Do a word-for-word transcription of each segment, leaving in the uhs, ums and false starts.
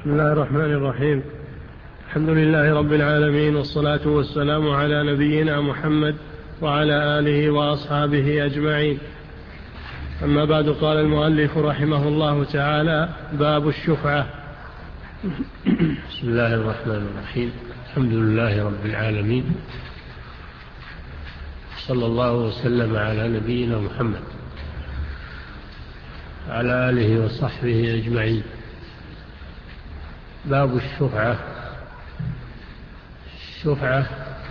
بسم الله الرحمن الرحيم. الحمد لله رب العالمين، والصلاة والسلام على نبينا محمد وعلى آله وأصحابه أجمعين. أما بعد، قال المؤلف رحمه الله تعالى: باب الشفعة. بسم الله الرحمن الرحيم. الحمد لله رب العالمين، صلى الله وسلم على نبينا محمد على آله وصحبه أجمعين. باب الشفعة. الشفعة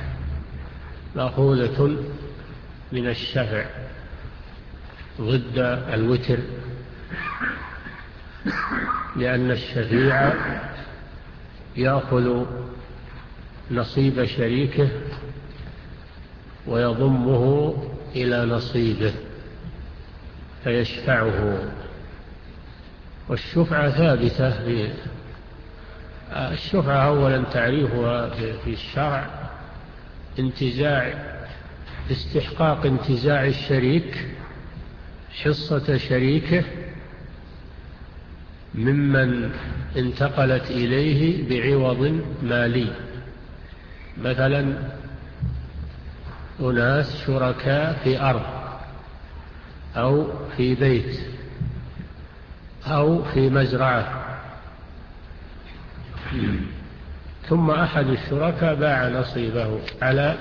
مأخوذة من الشفع ضد الوتر، لأن الشفيع يأخذ نصيب شريكه ويضمه إلى نصيبه فيشفعه. والشفعة ثابتة في الشفعة أولا تعريفها في الشرع انتزاع استحقاق انتزاع الشريك حصة شريكه ممن انتقلت إليه بعوض مالي. مثلا أناس شركاء في أرض أو في بيت أو في مزرعة، ثم أحد الشركاء باع نصيبه على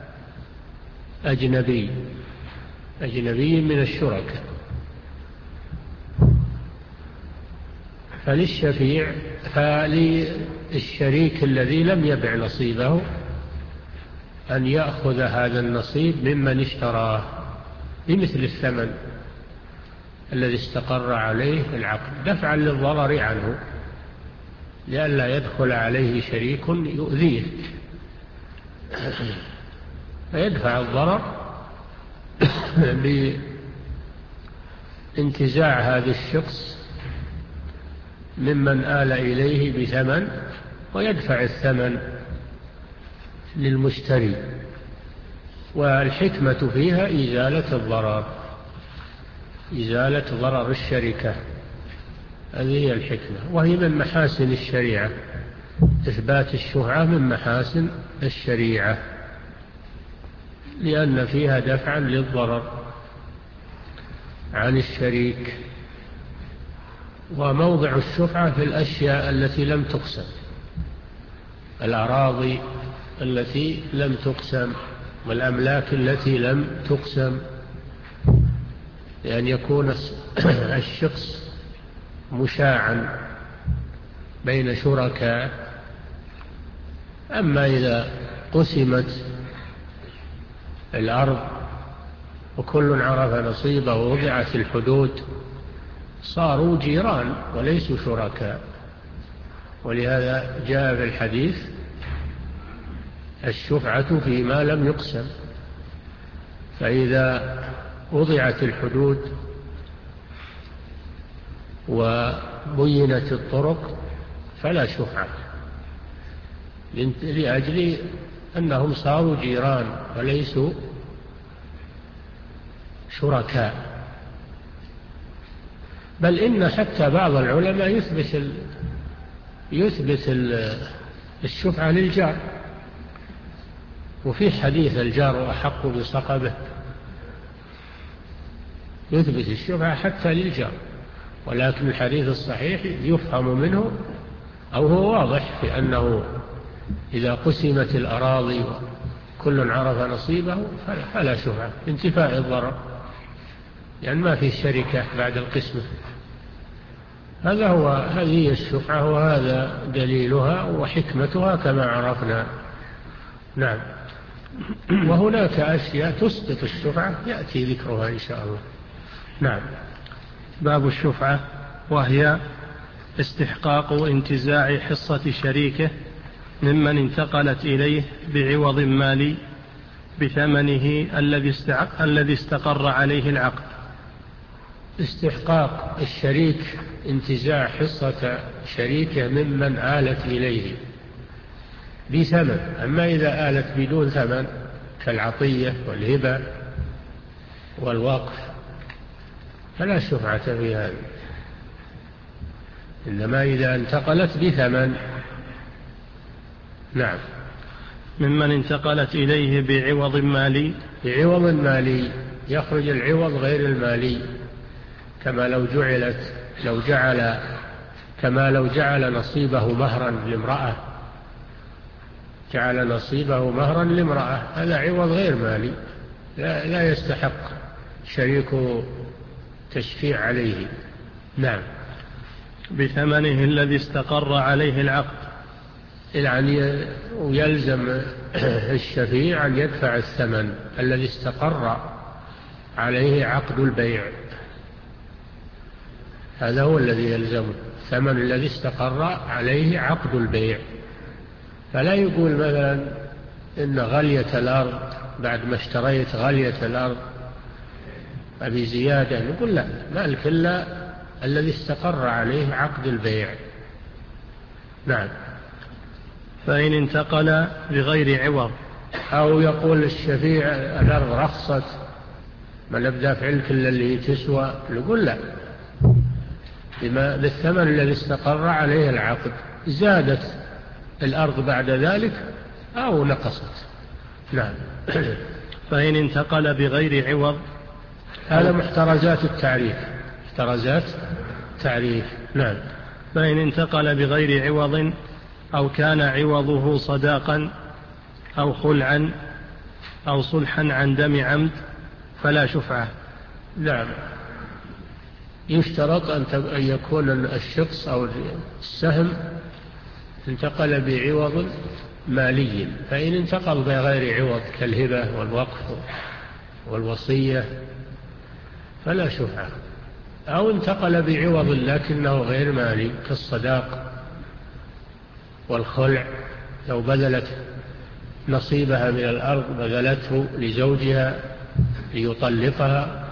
أجنبي أجنبي من الشركاء، فللشفيع فللشريك الذي لم يبع نصيبه أن يأخذ هذا النصيب ممن اشتراه بمثل الثمن الذي استقر عليه العقد، دفعا للضرر عنه لئلا يدخل عليه شريك يؤذيه، فيدفع الضرر بانتزاع هذا الشخص ممن آل إليه بثمن، ويدفع الثمن للمشتري. والحكمة فيها إزالة الضرر إزالة ضرر الشركة، هذه هي الحكمة، وهي من محاسن الشريعة. إثبات الشفعة من محاسن الشريعة لأن فيها دفعا للضرر عن الشريك. وموضع الشفعة في الأشياء التي لم تقسم، الأراضي التي لم تقسم والأملاك التي لم تقسم، لأن يكون الشخص مشاعا بين شركاء. أما إذا قسمت الأرض وكل عرف نصيبه ووضعت الحدود صاروا جيران وليسوا شركاء. ولهذا جاء في الحديث: الشفعة فيما لم يقسم. فإذا وضعت الحدود وبينت الطرق فلا شفعة، لأجل أنهم صاروا جيران وليسوا شركاء. بل إن حتى بعض العلماء يثبت ال... يثبت ال... الشفعة للجار، وفي حديث الجار أحق بصقبه، يثبت الشفعة حتى للجار. ولكن الحديث الصحيح يفهم منه أو هو واضح في أنه إذا قسمت الأراضي وكل عرف نصيبه فلا شفعة، انتفاء الضرر، يعني ما في شركة بعد القسمة. هذا هو هذه الشفعة، وهذا دليلها وحكمتها كما عرفنا. نعم. وهناك أشياء تسقط الشفعة يأتي ذكرها إن شاء الله. نعم. باب الشفعة، وهي استحقاق انتزاع حصة شريكه ممن انتقلت إليه بعوض مالي بثمنه الذي استقر عليه العقد. استحقاق الشريك انتزاع حصة شريكه ممن آلت إليه بثمن. أما إذا آلت بدون ثمن كالعطية والهبة والوقف فلا شفعة في هذا. إنما إذا انتقلت بثمن. نعم. ممن انتقلت إليه بعوض مالي. بعوض مالي يخرج العوض غير المالي، كما لو جعلت لو جعل كما لو جعل نصيبه مهرا لامرأة جعل نصيبه مهرا لامرأة هذا عوض غير مالي، لا, لا يستحق شريك تشفيع عليه. نعم. بثمنه الذي استقر عليه العقد، يعني يلزم الشفيع أن يدفع الثمن الذي استقر عليه عقد البيع، هذا هو الذي يلزمه، الثمن الذي استقر عليه عقد البيع. فلا يقول مثلا إن غلية الأرض بعد ما اشتريت غلية الأرض أبي زيادة، نقول لا، مالك إلا الذي استقر عليه عقد البيع. نعم. فإن انتقل بغير عوض، أو يقول الشفيع الأرض رخصت ما نبدأ فعلك إلا اللي تسوى، نقول لا، بما بالثمن الذي استقر عليه العقد، زادت الأرض بعد ذلك أو نقصت. نعم. فإن انتقل بغير عوض، هذا محترزات التعريف، محترزات تعريف. نعم. فإن انتقل بغير عوض أو كان عوضه صداقا أو خلعا أو صلحا عن دم عمد فلا شفعة. نعم. يشترط أن يكون الشخص أو السهم انتقل بعوض مالي، فإن انتقل بغير عوض كالهبة والوقف والوصية فلا شفعة، أو انتقل بعوض لكنه غير مالي كالصداق والخلع، لو بذلت نصيبها من الأرض بذلته لزوجها ليطلقها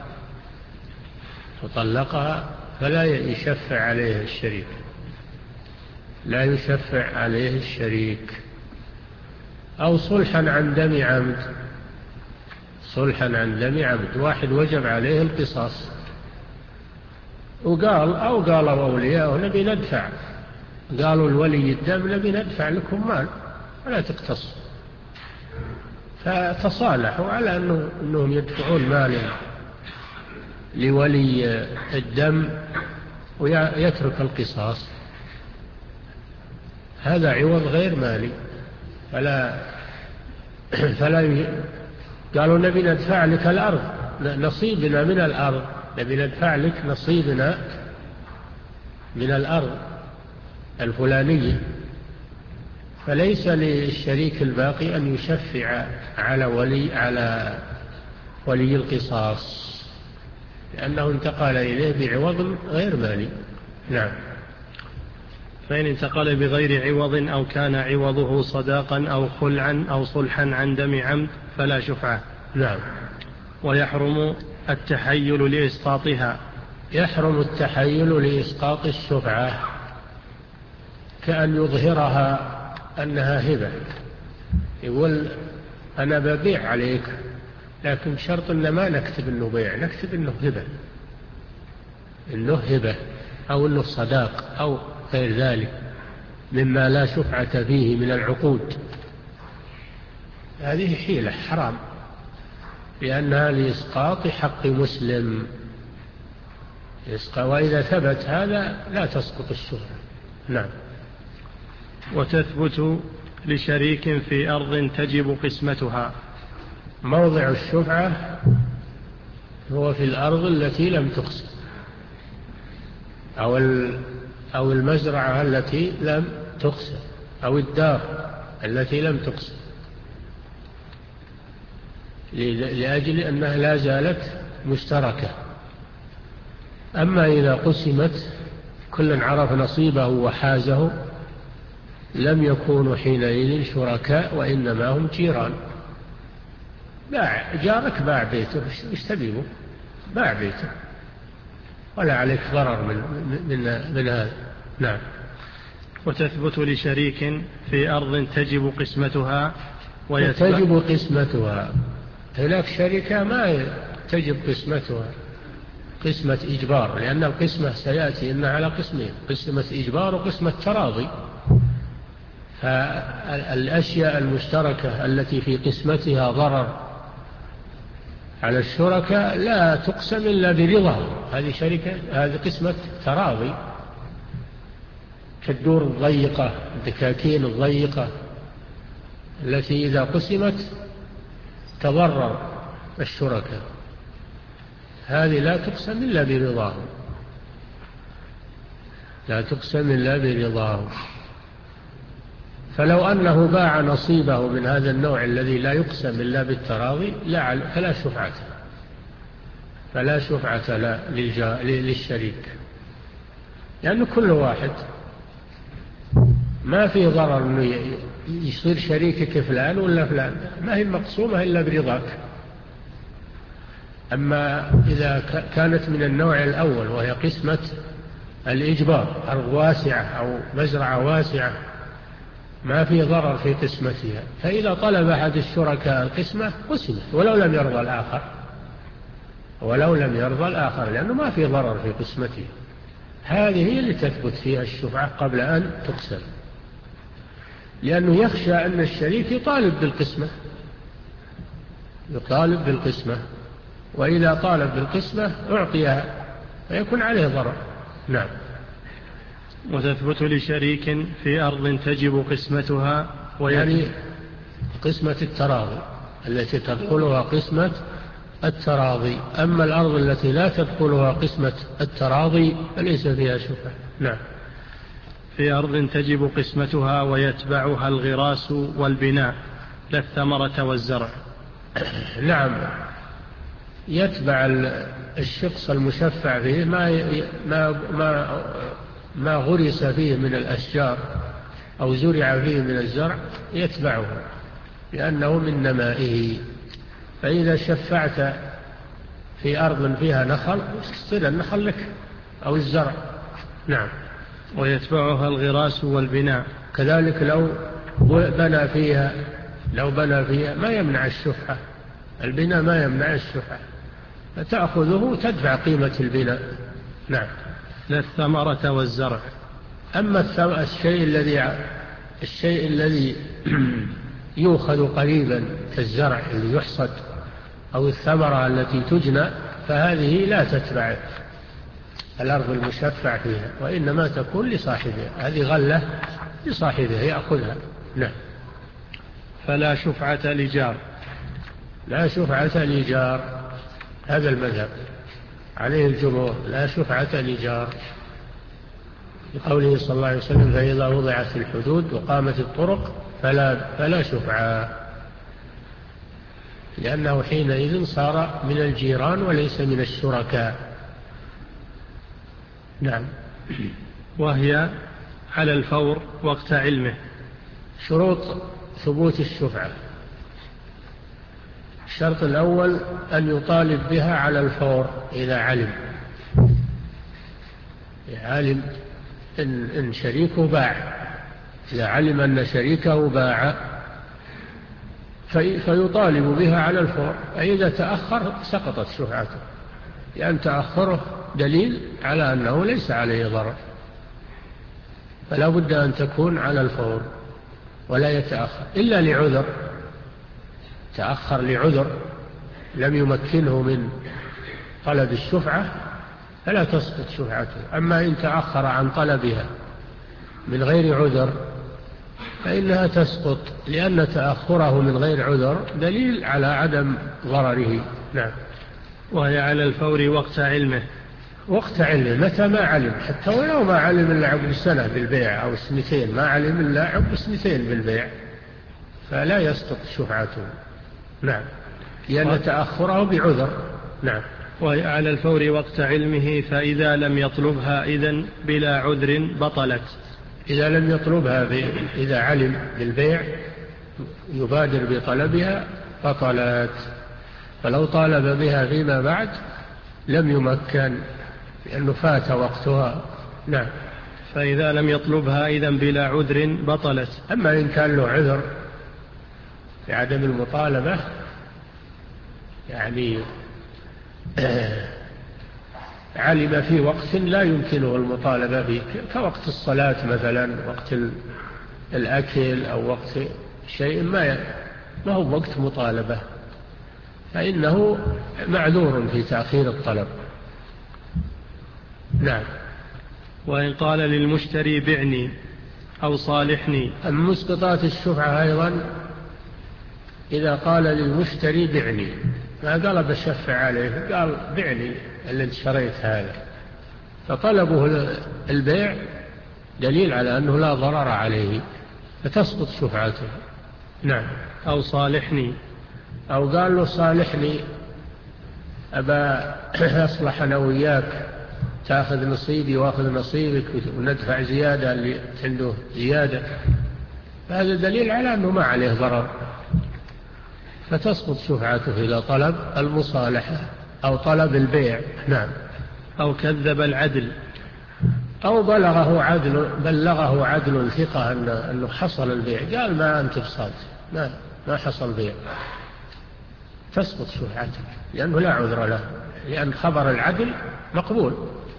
تطلقها فلا يشفع عليه الشريك، لا يشفع عليه الشريك. أو صلحا عن دم عمد، صلحا عن دم عمد، واحد وجب عليه القصاص وقال أو قالوا أولياءه نبي ندفع، قالوا الولي الدم نبي ندفع لكم مال ولا تقتص، فتصالحوا على أنه أنهم يدفعون مال لولي الدم ويترك القصاص، هذا عوض غير مالي. فلا فلا ي... قالوا نبي ندفع لك الأرض، نصيبنا من الأرض، نبي ندفع لك نصيبنا من الأرض الفلانية، فليس للشريك الباقي أن يشفع على ولي على ولي القصاص، لأنه انتقل إليه بعوض غير مالي. نعم. فإن انتقل بغير عوض أو كان عوضه صداقا أو خلعا أو صلحا عن دم عمد فلا شفعة. نعم. ويحرم التحيل لإسقاطها، يحرم التحيل لإسقاط الشفعة، كأن يظهرها أنها هبة، يقول أنا ببيع عليك لكن شرط أن ما نكتب أنه بيع، نكتب أنه هبة، أنه هبة أو أنه صداق أو غير ذلك مما لا شفعة فيه من العقود، هذه حيلة حرام لأنها لإسقاط حق مسلم، وإذا ثبت هذا لا تسقط الشفعة. نعم. وتثبت لشريك في أرض تجب قسمتها، موضع الشفعة هو في الأرض التي لم تقسم أو أو المزرعة التي لم تقسم أو الدار التي لم تقسم، لأجل أنها لا زالت مشتركة. أما إذا قسمت كل عرف نصيبه وحازه لم يكونوا حينئذ شركاء وإنما هم جيران. باع جارك، باع بيته، ايش تبيه؟ باع بيته ولا عليك ضرر من, من, من هذا. نعم. وتثبت لشريك في أرض تجب قسمتها تجب قسمتها، هناك شركة ما تجب قسمتها، قسمة إجبار، لأن القسمة سيأتي إنها على قسمين، قسمة إجبار وقسمة تراضي. فالأشياء المشتركة التي في قسمتها ضرر على الشركاء لا تقسم إلا برضاهم، هذه شركة، هذه قسمة تراضي، كالدور الضيقة، الدكاكين الضيقة التي إذا قسمت تضرر الشركاء، هذه لا تقسم إلا برضاهم، لا تقسم إلا برضاهم. فلو أنه باع نصيبه من هذا النوع الذي لا يقسم إلا بالتراضي فلا شفعة، فلا شفعة للشريك، لأن كل واحد ما في ضرر أنه يصير شريكك فلان ولا فلان، ما هي مقسومة إلا برضاك. أما إذا كانت من النوع الأول وهي قسمة الإجبار، أرض واسعة أو مزرعة واسعة ما في ضرر في قسمتها، فإذا طلب أحد الشركاء القسمة قسمت ولو لم يرضى الآخر، ولو لم يرضى الآخر، لأنه ما في ضرر في قسمتها. هذه هي اللي تثبت فيها الشفعة قبل أن تقسم، لأنه يخشى أن الشريك يطالب بالقسمة، يطالب بالقسمة، وإذا طالب بالقسمة أعطيها فيكون عليه ضرر. نعم. وتثبت لشريك في أرض تجب قسمتها، يعني قسمة التراضي التي تدخلها قسمة التراضي. أما الأرض التي لا تدخلها قسمة التراضي فليس فيها شفعة. نعم. في أرض تجب قسمتها ويتبعها الغراس والبناء لا الثمرة والزرع. نعم، يتبع الشخص المشفع فيه ما ما ما ما غرس فيه من الأشجار أو زرع فيه من الزرع، يتبعه لأنه من نمائه. فإذا شفعت في أرض فيها نخل يصير النخل لك أو الزرع. نعم. ويتبعها الغراس والبناء. كذلك لو بنى فيها لو بنى فيها ما يمنع الشفعة، البناء ما يمنع الشفعة، فتأخذه تدفع قيمة البناء. نعم. لا الثمرة والزرع. أما الشيء الذي الشيء الذي يؤخذ قريبا كالزرع اللي يحصد أو الثمرة التي تجنى فهذه لا تتبع الأرض المشفع فيها، وإنما تكون لصاحبها، هذه غلة لصاحبها يأخذها. نعم. فلا شفعة لجار. لا شفعة لجار، هذا المذهب عليه الجمهور، لا شفعة لجار، لقوله صلى الله عليه وسلم فإذا وضعت الحدود وقامت الطرق فلا, فلا شفعة، لأنه حينئذ صار من الجيران وليس من الشركاء. نعم. وهي على الفور وقت علمه. شروط ثبوت الشفعة: الشرط الأول أن يطالب بها على الفور إذا علم علم إن, إن شريكه باع، إذا علم أن شريكه باع في فيطالب بها على الفور، فإذا تأخر سقطت شفعته، لأن تأخره دليل على أنه ليس عليه ضرر، فلا بد أن تكون على الفور ولا يتأخر إلا لعذر، تأخر لعذر لم يمكنه من طلب الشفعة فلا تسقط شفعته. أما إن تأخر عن طلبها من غير عذر فإنها تسقط، لأن تأخره من غير عذر دليل على عدم ضرره. نعم. وهي على الفور وقت علمه. وقت علمه، متى ما علم، حتى ولو ما علم إلا عقب سنة بالبيع أو سنتين، ما علم إلا عقب سنتين بالبيع فلا يسقط شفعته. نعم، لأن تأخره بعذر. نعم. وهي على الفور وقت علمه، فإذا لم يطلبها إذن بلا عذر بطلت. إذا لم يطلبها ب... إذا علم بالبيع يبادر بطلبها بطلت، فلو طالب بها فيما بعد لم يمكن لأنه فات وقتها. نعم. فإذا لم يطلبها إذن بلا عذر بطلت. أما إن كان له عذر بعدم المطالبة، يعني علم في وقت لا يمكنه المطالبة به كوقت الصلاة مثلا، وقت الأكل أو وقت شيء ما ما هو وقت مطالبة، فإنه معذور في تأخير الطلب. نعم. وإن قال للمشتري بعني أو صالحني. من مسقطات الشفعة أيضا إذا قال للمشتري بعني، ما قال بشفع عليه، قال بعني اللي اشتريت هذا، فطلبه البيع دليل على أنه لا ضرر عليه فتسقط شفعته. نعم. أو صالحني، أو قال له صالحني أبا أصلح أنا وياك، تأخذ نصيبي وأخذ نصيبك وندفع زيادة اللي عنده زيادة، هذا دليل على أنه ما عليه ضرر فتسقط شفعته إلى طلب المصالحة أو طلب البيع. نعم. أو كذب العدل، أو بلغه عدل بلغه عدل ثقة أنه حصل البيع، قال ما أنت بصاد، ما ما حصل بيع، تسقط شفعته لأنه لا عذر له، لأن خبر العدل مقبول.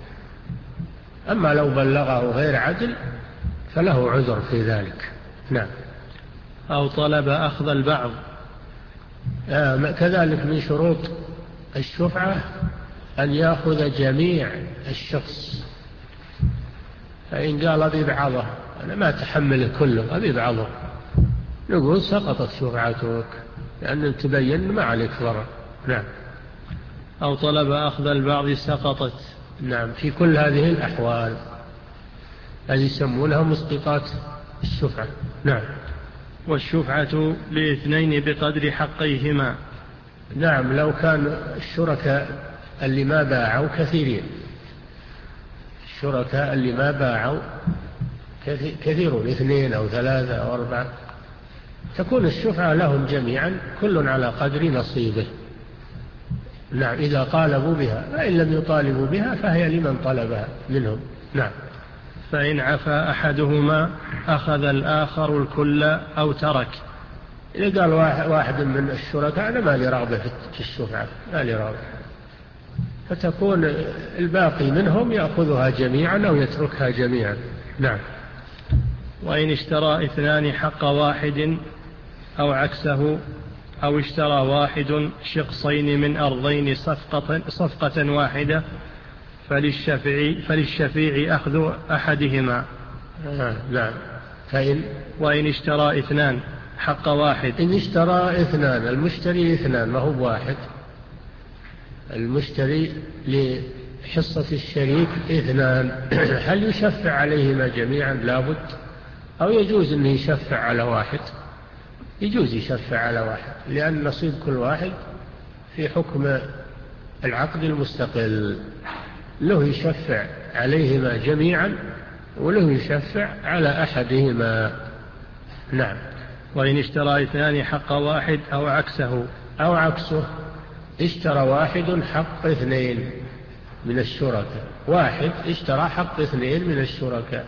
أما لو بلغه غير عدل فله عذر في ذلك. نعم. أو طلب أخذ البعض. آه كذلك من شروط الشفعة أن يأخذ جميع الشخص، فإن قال أبي بعضه أنا ما تحمله كله أبي بعضه، نقول سقطت شفعتك لأن تبين ما عليك ضرر. نعم. أو طلب أخذ البعض سقطت. نعم. في كل هذه الأحوال هذه يسمونها مسقطات الشفعة. نعم. والشفعة لاثنين بقدر حقيهما. نعم. لو كان الشركاء اللي ما باعوا كثيرين، الشركاء اللي ما باعوا كثيرون، اثنين أو ثلاثة أو أربعة، تكون الشفعة لهم جميعا كل على قدر نصيبه. نعم. إذا طالبوا بها، فإن لم يطالبوا بها فهي لمن طلبها منهم. نعم. فإن عفا أحدهما أخذ الآخر الكل أو ترك. إذا قال واحد من الشركاء أنا ما لي رغبة في الشفعة، ما لي رغبة، فتكون الباقي منهم يأخذها جميعا أو يتركها جميعا. نعم. وإن اشترى اثنان حق واحد أو عكسه، أو اشترى واحد شقصين من أرضين صفقة, صفقة واحدة، فللشفيع, فللشفيع أخذ أحدهما. آه نعم. فإن وإن اشترى اثنان حق واحد. إن اشترى اثنان، المشتري اثنان ما هو واحد، المشتري لحصة الشريك اثنان، هل يشفع عليهما جميعا؟ لابد. أو يجوز أن يشفع على واحد؟ يجوز يشفع على واحد، لأن نصيب كل واحد في حكم العقد المستقل، له يشفع عليهما جميعا وله يشفع على أحدهما. نعم. وإن اشترى اثنان حق واحد أو عكسه. أو عكسه، اشترى واحد حق اثنين من الشركاء، واحد اشترى حق اثنين من الشركاء،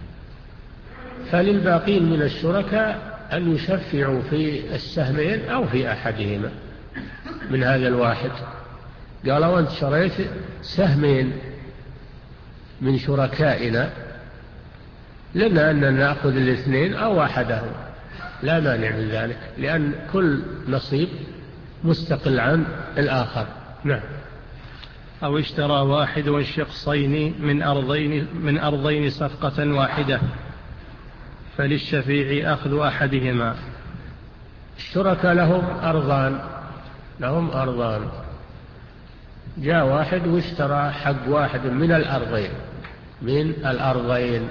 فللباقين من الشركاء أن يشفعوا في السهمين أو في أحدهما من هذا الواحد. قال وأنت شريت سهمين من شركائنا، لنا أن نأخذ الاثنين أو أحدهم، لا مانع من ذلك، لأن كل نصيب مستقل عن الآخر. نعم. أو اشترى واحد شقصين من أرضين, من أرضين صفقة واحدة، فللشفيع أخذ أحدهما. الشركاء لهم أرضان، لهم أرضان، جاء واحد واشترى حق واحد من الأرضين من الأرضين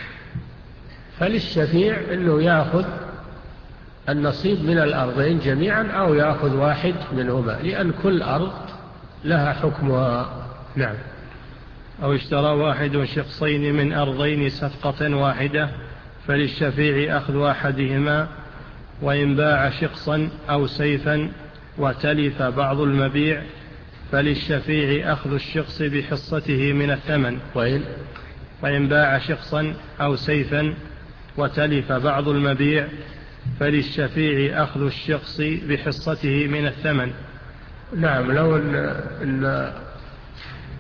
فللشفيع أنه يأخذ النصيب من الأرضين جميعا أو يأخذ واحد منهما، لأن كل أرض لها حكمها. نعم. أو اشترى واحد شقصين من أرضين صفقة واحدة، فللشفيع أخذ أحدهما. وإن باع شقصا أو سيفا وتلف بعض المبيع، فللشفيع أخذ الشقص بحصته من الثمن. وإن, وإن باع شقصا أو سيفا وتلف بعض المبيع، فللشفيع أخذ الشقص بحصته من الثمن. نعم. لو أن, إن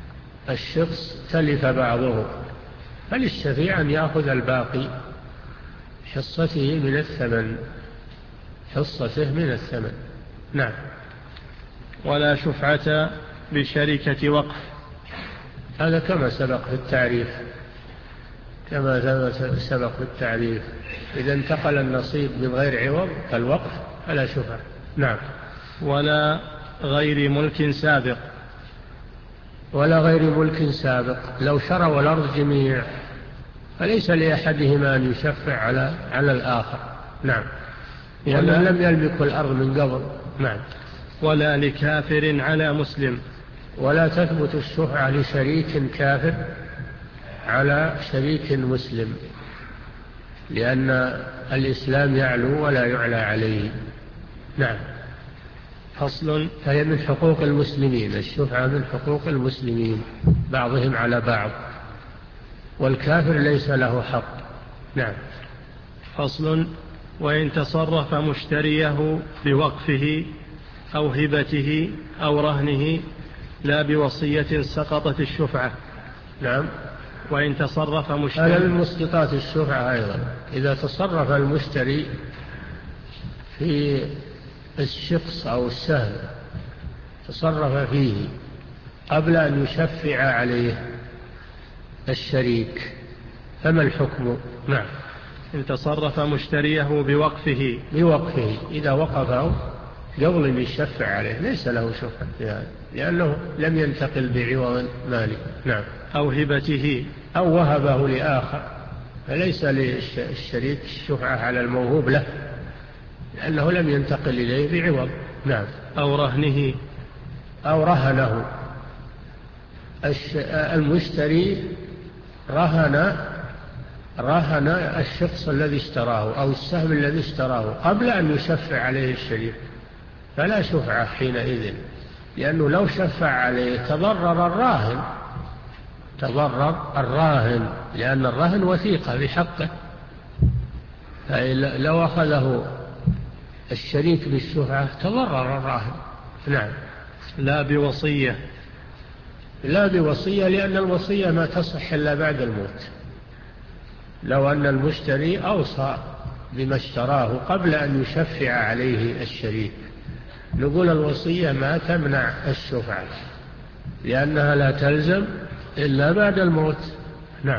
الشخص تلف بعضه، فللشفيع أن يأخذ الباقي حصته من الثمن حصته من الثمن. نعم. ولا شفعة بشركة وقف. هذا كما سبق في التعريف كما سبق في التعريف إذا انتقل النصيب من غير عوض كالوقف فلا شفعة. نعم. ولا غير ملك سابق. ولا غير ملك سابق، لو شروا الأرض جميع فليس لأحدهما أن يشفع على على الآخر. نعم. لأنه لم يملك الأرض من قبل. نعم. ولا لكافر على مسلم. ولا تثبت الشفعة لشريك كافر على شريك مسلم، لأن الإسلام يعلو ولا يعلى عليه. نعم. فصل. فهي من حقوق المسلمين، الشفعة من حقوق المسلمين بعضهم على بعض، والكافر ليس له حق. نعم. فصل. وإن تصرف مشتريه بوقفه أو هبته أو رهنه لا بوصية سقطت الشفعة. نعم. وإن تصرف مشتري. هذا من مسقطات الشفعة أيضا، إذا تصرف المشتري في الشخص أو السهم تصرف فيه قبل أن يشفع عليه الشريك فما الحكم؟ نعم. إن تصرف مشتريه بوقفه. بوقفه إذا وقفه قبل أن يشفع عليه ليس له شفعة في هذا، لأنه لم ينتقل بعوض مالي. نعم. أو هبته أو وهبه لآخر فليس للشريك الشفعة على الموهوب له، لأنه لم ينتقل إليه بعوض. نعم. أو رهنه أو رهنه، المشتري رهن رهن الشخص الذي اشتراه أو السهم الذي اشتراه قبل أن يشفع عليه الشريك فلا شفعة حينئذ، لأنه لو شفع عليه تضرر الراهن تضرر الراهن لأن الرهن وثيقة بحقه، لو أخذه الشريك بالشفعة تضرر الراهن. نعم. لا بوصية. لا بوصية، لأن الوصية ما تصح إلا بعد الموت. لو أن المشتري أوصى بما اشتراه قبل أن يشفع عليه الشريك نقول الوصية ما تمنع الشفعة لأنها لا تلزم إلا بعد الموت. نعم.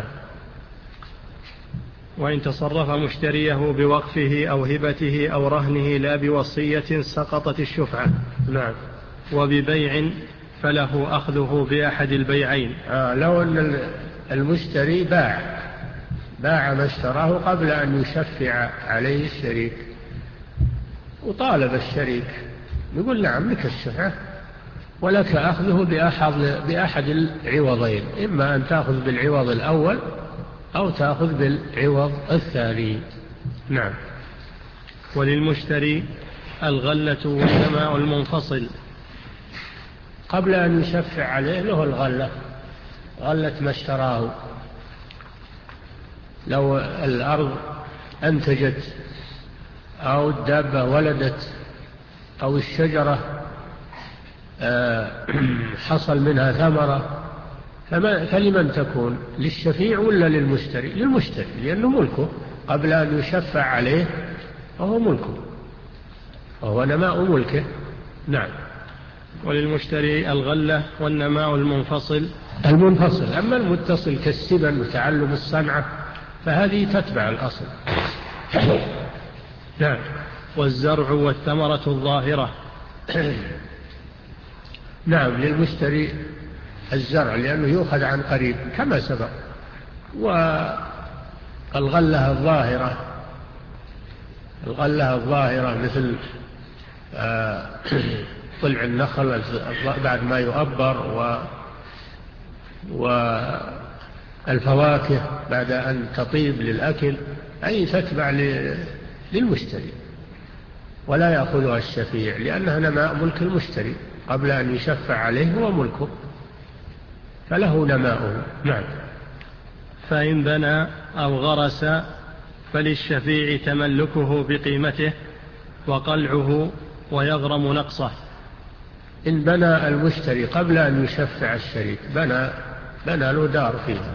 وإن تصرف مشتريه بوقفه أو هبته أو رهنه لا بوصية سقطت الشفعة. نعم. وببيع فله أخذه بأحد البيعين. آه لو أن المشتري باع باع ما اشتراه قبل أن يشفع عليه الشريك وطالب الشريك يقول نعم لك الشفعة ولك أخذه بأحد, بأحد العوضين، إما أن تأخذ بالعوض الأول أو تأخذ بالعوض الثاني. نعم. وللمشتري الغلة والنماء المنفصل. قبل أن يشفع عليه له الغلة غلة ما اشتراه. لو الأرض أنتجت أو الدابة ولدت أو الشجرة حصل منها ثمرة فلمن تكون؟ للشفيع ولا للمشتري؟ للمشتري لأنه ملكه قبل أن يشفع عليه وهو ملكه وهو نماء ملكه. نعم. وللمشتري الغلة والنماء المنفصل. المنفصل. أما المتصل كالسبن وتعلم الصنعة فهذه تتبع الأصل. نعم. والزرع والثمرة الظاهرة. نعم. للمشتري الزرع لأنه يؤخذ عن قريب كما سبق، والغلة الظاهرة الغلة الظاهرة مثل طلع النخل بعد ما يؤبر والفواكه بعد أن تطيب للأكل، أي تتبع للمشتري ولا يأخذها الشفيع لأنها نماء ملك المشتري قبل أن يشفع عليه هو ملكه فله نماؤه. نعم. فإن بنى أو غرس فللشفيع تملكه بقيمته وقلعه ويغرم نقصه. إن بنى المشتري قبل أن يشفع الشريك بنى بنى له دار فيها.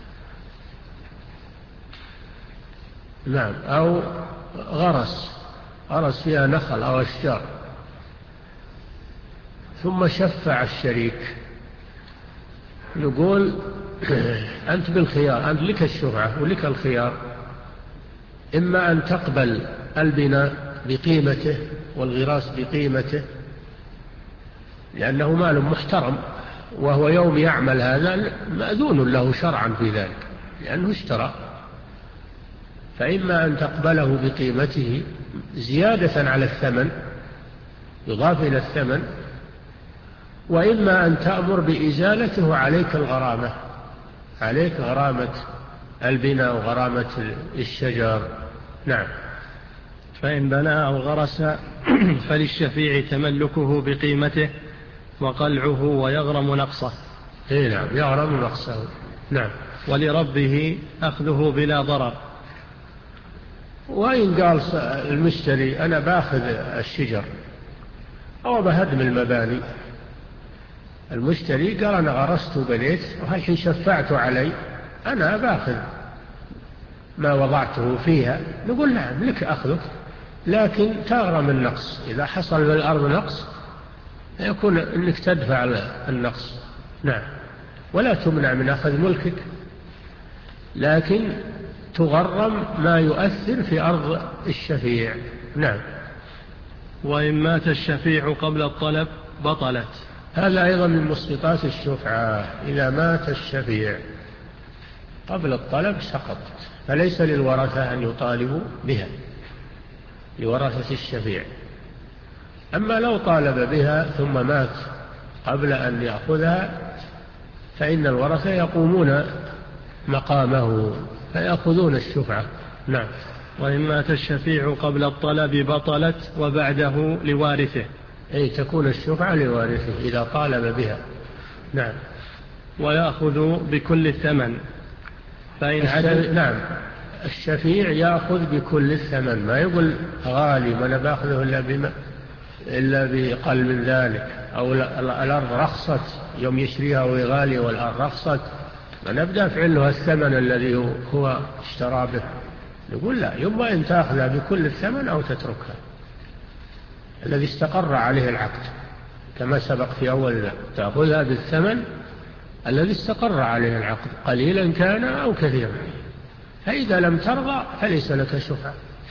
نعم. أو غرس غرس فيها نخل أو أشجار ثم شفع الشريك، نقول أنت بالخيار، أنت لك الشفعة ولك الخيار، إما أن تقبل البناء بقيمته والغراس بقيمته لأنه مال محترم، وهو يوم يعمل هذا مأذون له شرعا في ذلك لأنه اشترى، فإما أن تقبله بقيمته زيادة على الثمن يضاف إلى الثمن، وإما أن تأمر بإزالته عليك الغرامة، عليك غرامة البناء وغرامة الشجر. نعم. فإن بنى أو غرس فللشفيع تملكه بقيمته وقلعه ويغرم نقصه. إيه نعم، يغرم نقصه. نعم. ولربه أخذه بلا ضرر. وإن قال المشتري أنا باخذ الشجر أو بهدم المباني، المشتري قال أنا غرست وبنيت وهالحين شفعت علي، أنا باخذ ما وضعته فيها، نقول نعم لك أخذك، لكن تغرم النقص. إذا حصل بالأرض نقص يكون أنك تدفع النقص. نعم. ولا تمنع من أخذ ملكك، لكن تغرم ما يؤثر في أرض الشفيع. نعم. وإن مات الشفيع قبل الطلب بطلت. هذا أيضا من مسقطات الشفعة، إذا مات الشفيع قبل الطلب سقطت، فليس للورثة أن يطالبوا بها، لورثة الشفيع. أما لو طالب بها ثم مات قبل أن يأخذها فإن الورثة يقومون مقامه فيأخذون الشفعة. نعم. وإن مات الشفيع قبل الطلب بطلت وبعده لوارثه. أي تكون الشفعة لوارثه إذا طالب بها. نعم. ويأخذ بكل الثمن فإن عجل. نعم. الشفيع يأخذ بكل الثمن، ما يقول غالي ما أنا بأخذه إلا, بما إلا بقل من ذلك، أو الأرض رخصت يوم يشريها ويغالي والأرض رخصت ما نبدأ فعله الثمن الذي هو اشترى به. نقول لا، يبقى أن تأخذها بكل الثمن أو تتركها الذي استقر عليه العقد، كما سبق في أول تأخذها بالثمن الذي استقر عليه العقد قليلا كان أو كثيرا، فإذا لم ترضى فليس لك شفعة.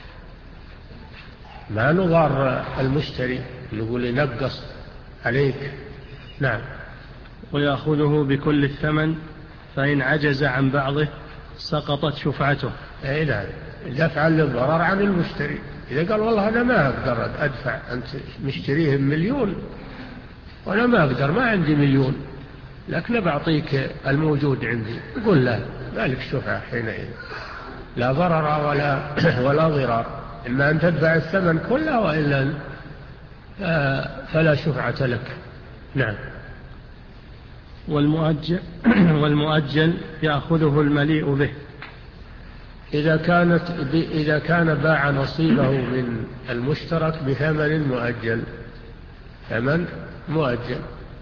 ما نضار المشتري نقول ينقص عليك. نعم. ويأخذه بكل الثمن فإن عجز عن بعضه سقطت شفعته. أي نعم، دفعا للضرر عن المشتري. إذا قال والله أنا ما أقدر أدفع، أنت مشتريه بمليون وأنا ما أقدر، ما عندي مليون، لكن بعطيك الموجود عندي، يقول لا، ذلك شفعة حينئذ، لا ضرر ولا ولا ضرار، إما أن تدفع الثمن كله وإلا فلا شفعة لك. نعم. والمؤجل, والمؤجل يأخذه المليء به إذا كانت إذا كان باع نصيبه من المشترك بثمن مؤجل، ثمن مؤجل،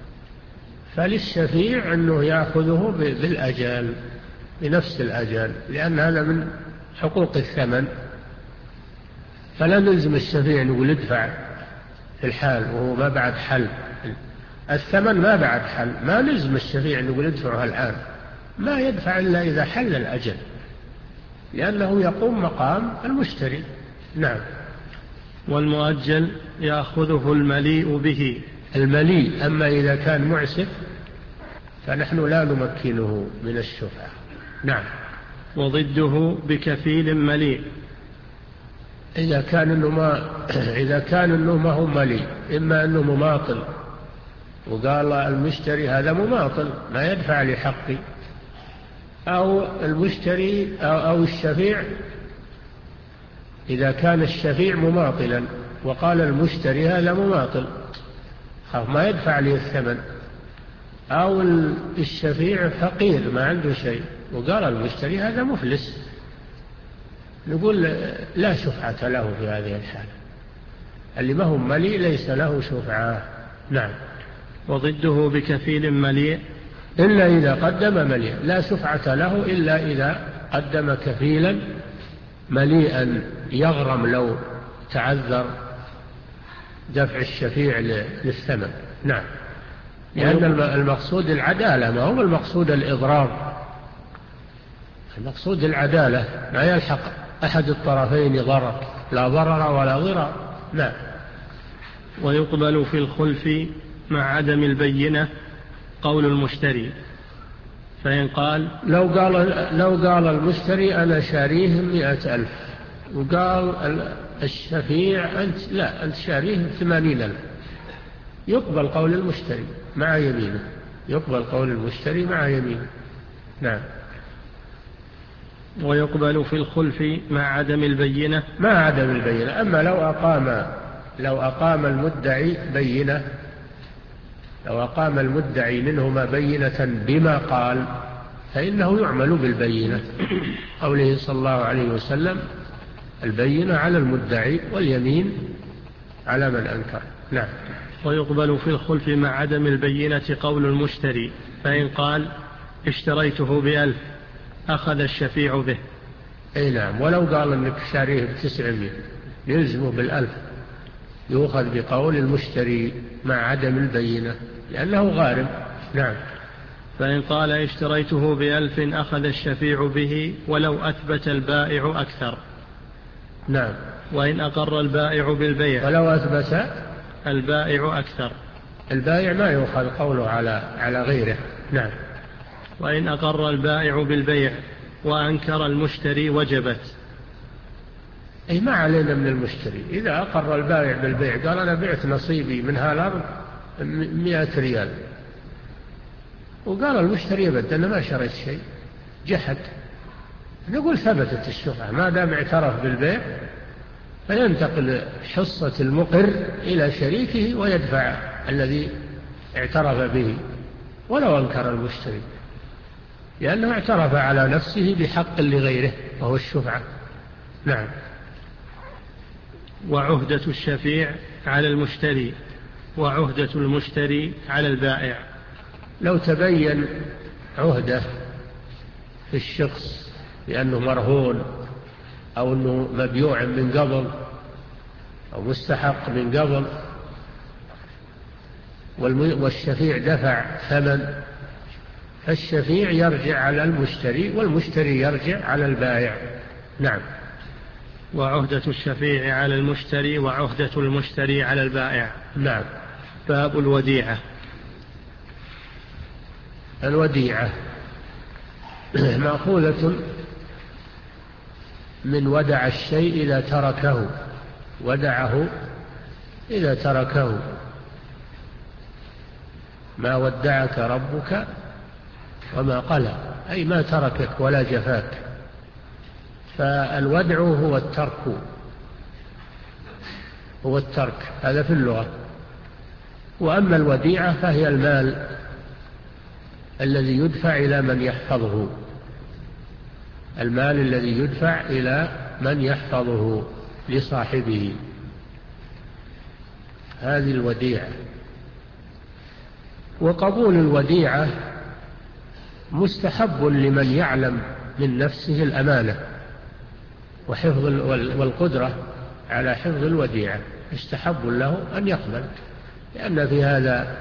فللشفيع أنه يأخذه بالأجال، بنفس الأجال، لأن هذا من حقوق الثمن، فلا نلزم الشفيع نقول ادفع في الحال وهو ما بعد حل الثمن، ما بعد حل، ما نلزم الشفيع نقول ادفعها الآن، ما يدفع إلا إذا حل الأجل، لأنه يقوم مقام المشتري. نعم. والمؤجل يأخذه المليء به. المليء، أما إذا كان معسف فنحن لا نمكنه من الشفعة. نعم. وضده بكفيل مليء. إذا كان إنه ما إذا كان إنه ما هو مليء، إما إنه مماطل وقال المشتري هذا مماطل ما يدفع لي حقي، أو المشتري أو, أو الشفيع، إذا كان الشفيع مماطلا وقال المشتري هذا مماطل ما يدفع لي الثمن، أو الشفيع فقير ما عنده شيء وقال المشتري هذا مفلس، نقول لا شفعة له في هذه الحالة، اللي ما هو مليء ليس له شفعة. نعم. وضده بكفيل مليء إلا إذا قدم مليئا، لا شفعة له إلا إذا قدم كفيلا مليئا يغرم لو تعذر دفع الشفيع للثمن. نعم، لأن المقصود العدالة، ما هو المقصود الإضرار، المقصود العدالة، لا يلحق أحد الطرفين ضرر، لا ضرر ولا ضرر. نعم. ويقبل في الخلف مع عدم البينة قول المشتري، فإن قال لو قال لو قال المشتري أنا شاريه مئة ألف، وقال الشفيع أنت لا أنت شاريه ثمانين ألف، يقبل قول المشتري مع يمينه، يقبل قول المشتري مع يمينه. نعم. ويقبل في الخلف مع عدم البينة مع عدم البينة. أما لو أقام لو أقام المدعي بينة لو أقام المدعي منهما بينة بما قال فإنه يعمل بالبينة، قوله صلى الله عليه وسلم البينة على المدعي واليمين على من أنكر. نعم. ويقبل في الخلف مع عدم البينة قول المشتري، فإن قال اشتريته بألف أخذ الشفيع به. أي نعم، ولو قال أنك شاريه بتسعمائة يلزمه بالألف، يؤخذ بقول المشتري مع عدم البينة لأنه غارم. نعم. فإن قال اشتريته بألف أخذ الشفيع به ولو أثبت البائع أكثر. نعم. وإن أقر البائع بالبيع ولو أثبت البائع أكثر، البائع ما يؤخذ قوله على على غيره. نعم. وإن أقر البائع بالبيع وأنكر المشتري وجبت. أي ما علينا من المشتري، إذا أقر البائع بالبيع قال أنا بعت نصيبي من هالأرض مئة ريال، وقال المشتري أبدا أنا ما شريت شيء، جحد، نقول ثبتت الشفعة ما دام اعترف بالبيع، فينتقل حصة المقر إلى شريكه ويدفع الذي اعترف به ولو أنكر المشتري، لأنه اعترف على نفسه بحق لغيره وهو الشفعة. نعم. وعهدة الشفيع على المشتري وعهدة المشتري على البائع. لو تبين عهدة في الشخص لأنه مرهون أو أنه مبيوع من قبل أو مستحق من قبل والشفيع دفع ثمن، فالشفيع يرجع على المشتري والمشتري يرجع على البائع. نعم. وعهدة الشفيع على المشتري وعهدة المشتري على البائع. نعم. باب الوديعة. الوديعة مأخوذة من ودع الشيء إذا تركه، ودعه إذا تركه، ما ودعك ربك وما قلى، أي ما تركك ولا جفاك. فالودع هو الترك، هو الترك، هذا في اللغة. وأما الوديعة فهي المال الذي يدفع إلى من يحفظه، المال الذي يدفع إلى من يحفظه لصاحبه، هذه الوديعة. وقبول الوديعة مستحب لمن يعلم من نفسه الأمانة وحفظ والقدرة على حفظ الوديعة، يستحب له أن يقبل، لأن في هذا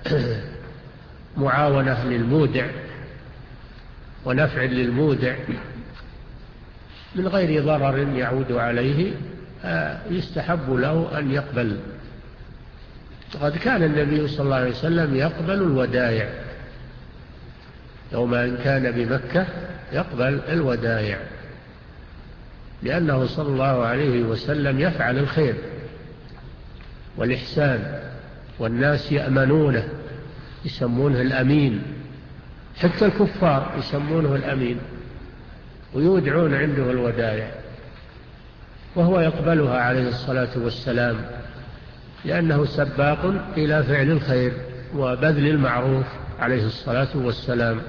معاونة للمودع ونفع للمودع من غير ضرر يعود عليه، يستحب له أن يقبل. وقد كان النبي صلى الله عليه وسلم يقبل الودائع، يوم أن كان بمكة يقبل الودائع، لأنه صلى الله عليه وسلم يفعل الخير والإحسان، والناس يأمنونه، يسمونه الأمين، حتى الكفار يسمونه الأمين ويودعون عنده الودائع، وهو يقبلها عليه الصلاة والسلام، لأنه سباق إلى فعل الخير وبذل المعروف عليه الصلاة والسلام.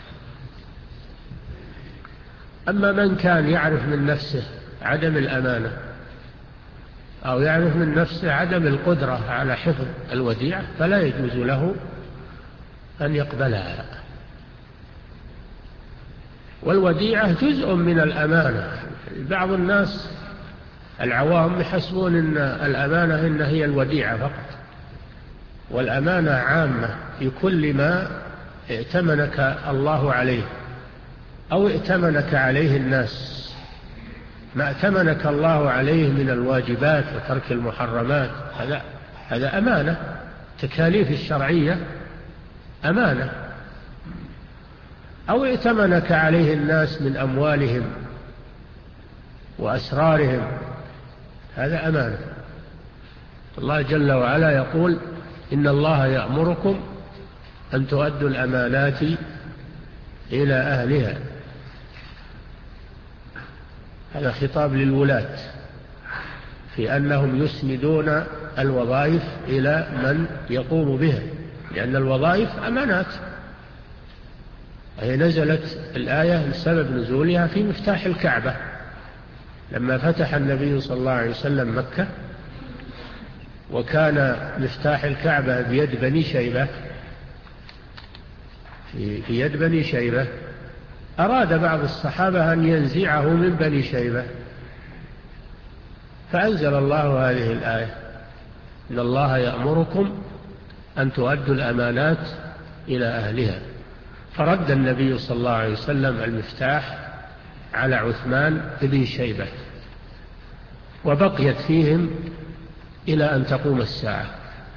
أما من كان يعرف من نفسه عدم الأمانة أو يعرف من نفسه عدم القدرة على حفظ الوديعة فلا يجوز له أن يقبلها، والوديعة جزء من الأمانة. بعض الناس العوام يحسبون أن الأمانة إن هي الوديعة فقط، والأمانة عامة في كل ما ائتمنك الله عليه أو ائتمنك عليه الناس. ما ائتمنك الله عليه من الواجبات وترك المحرمات هذا هذا أمانة. تكاليف الشرعية أمانة. أو ائتمنك عليه الناس من أموالهم وأسرارهم، هذا أمانة. الله جل وعلا يقول: إن الله يأمركم أن تؤدوا الأمانات إلى أهلها. هذا خطاب للولاة في أنهم يسندون الوظائف إلى من يقوم بها، لأن الوظائف أمانات. هي نزلت الآية لسبب نزولها في مفتاح الكعبة، لما فتح النبي صلى الله عليه وسلم مكة وكان مفتاح الكعبة بيد بني شيبة في يد بني شيبة، أراد بعض الصحابة أن ينزعه من بني شيبة، فأنزل الله هذه الآية: إن الله يأمركم أن تؤدوا الأمانات إلى أهلها. فرد النبي صلى الله عليه وسلم المفتاح على عثمان بن شيبة، وبقيت فيهم إلى أن تقوم الساعة.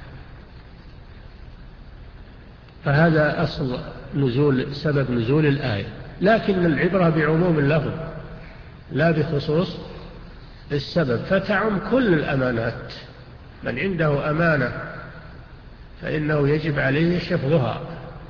فهذا أصل نزول سبب نزول الآية، لكن العبرة بعموم اللفظ لا بخصوص السبب، فتعم كل الأمانات. من عنده أمانة فإنه يجب عليه حفظها،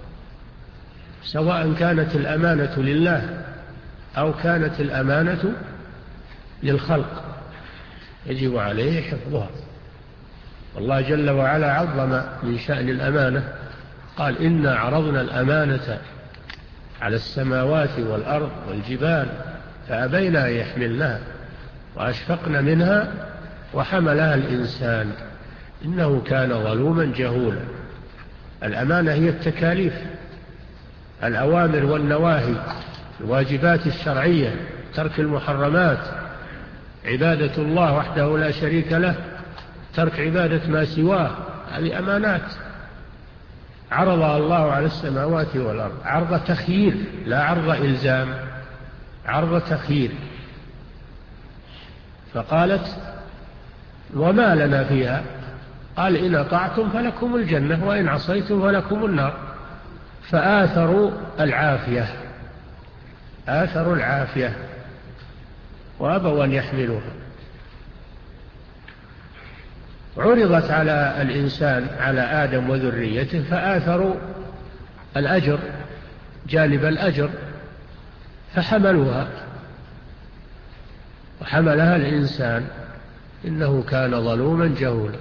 سواء كانت الأمانة لله أو كانت الأمانة للخلق، يجب عليه حفظها. والله جل وعلا عظم من شأن الأمانة، قال: إنا عرضنا الأمانة على السماوات والأرض والجبال فأبين أن يحملنها وأشفقن منها وحملها الإنسان إنه كان ظلوما جهولا. الأمانة هي التكاليف، الأوامر والنواهي، الواجبات الشرعية، ترك المحرمات، عبادة الله وحده لا شريك له، ترك عبادة ما سواه، هذه أمانات عرضها الله على السماوات والأرض، عرض تخيير لا عرض إلزام، عرض تخيير. فقالت: وما لنا فيها؟ قال: إن أطعتم فلكم الجنة وإن عصيتم فلكم النار. فآثروا العافية، آثروا العافية وأبوا أن يحملوها. عرضت على الإنسان، على آدم وذريته، فآثروا الأجر، جانب الأجر، فحملوها، وحملها الإنسان إنه كان ظلوما جهولا.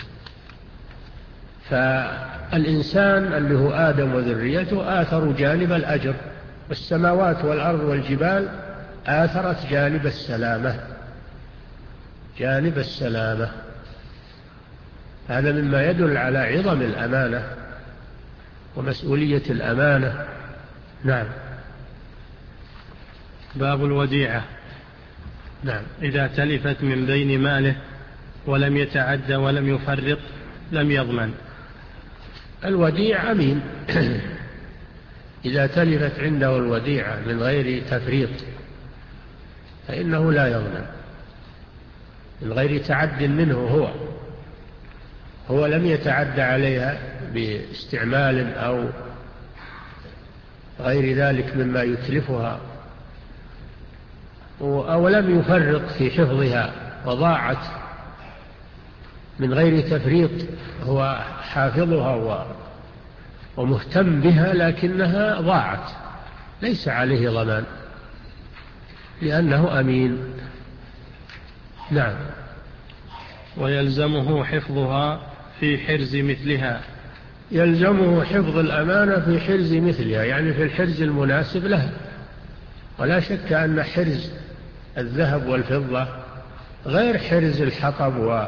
فالإنسان اللي هو آدم وذريته آثروا جانب الأجر، والسماوات والأرض والجبال آثرت جانب السلامة، جانب السلامة. هذا مما يدل على عظم الأمانة ومسؤولية الأمانة. نعم. باب الوديعة. نعم. إذا تلفت من بين ماله ولم يتعد ولم يفرط لم يضمن. الوديع أمين. إذا تلفت عنده الوديعة من غير تفريط فإنه لا يضمن، من غير تعد منه، هو هو لم يتعد عليها باستعمال أو غير ذلك مما يتلفها، أو لم يفرط في حفظها وضاعت من غير تفريط، هو حافظها ومهتم بها لكنها ضاعت، ليس عليه ضمان لأنه أمين. نعم. ويلزمه حفظها في حرز مثلها. يلزمه حفظ الأمانة في حرز مثلها، يعني في الحرز المناسب لها. ولا شك أن حرز الذهب والفضة غير حرز الحطب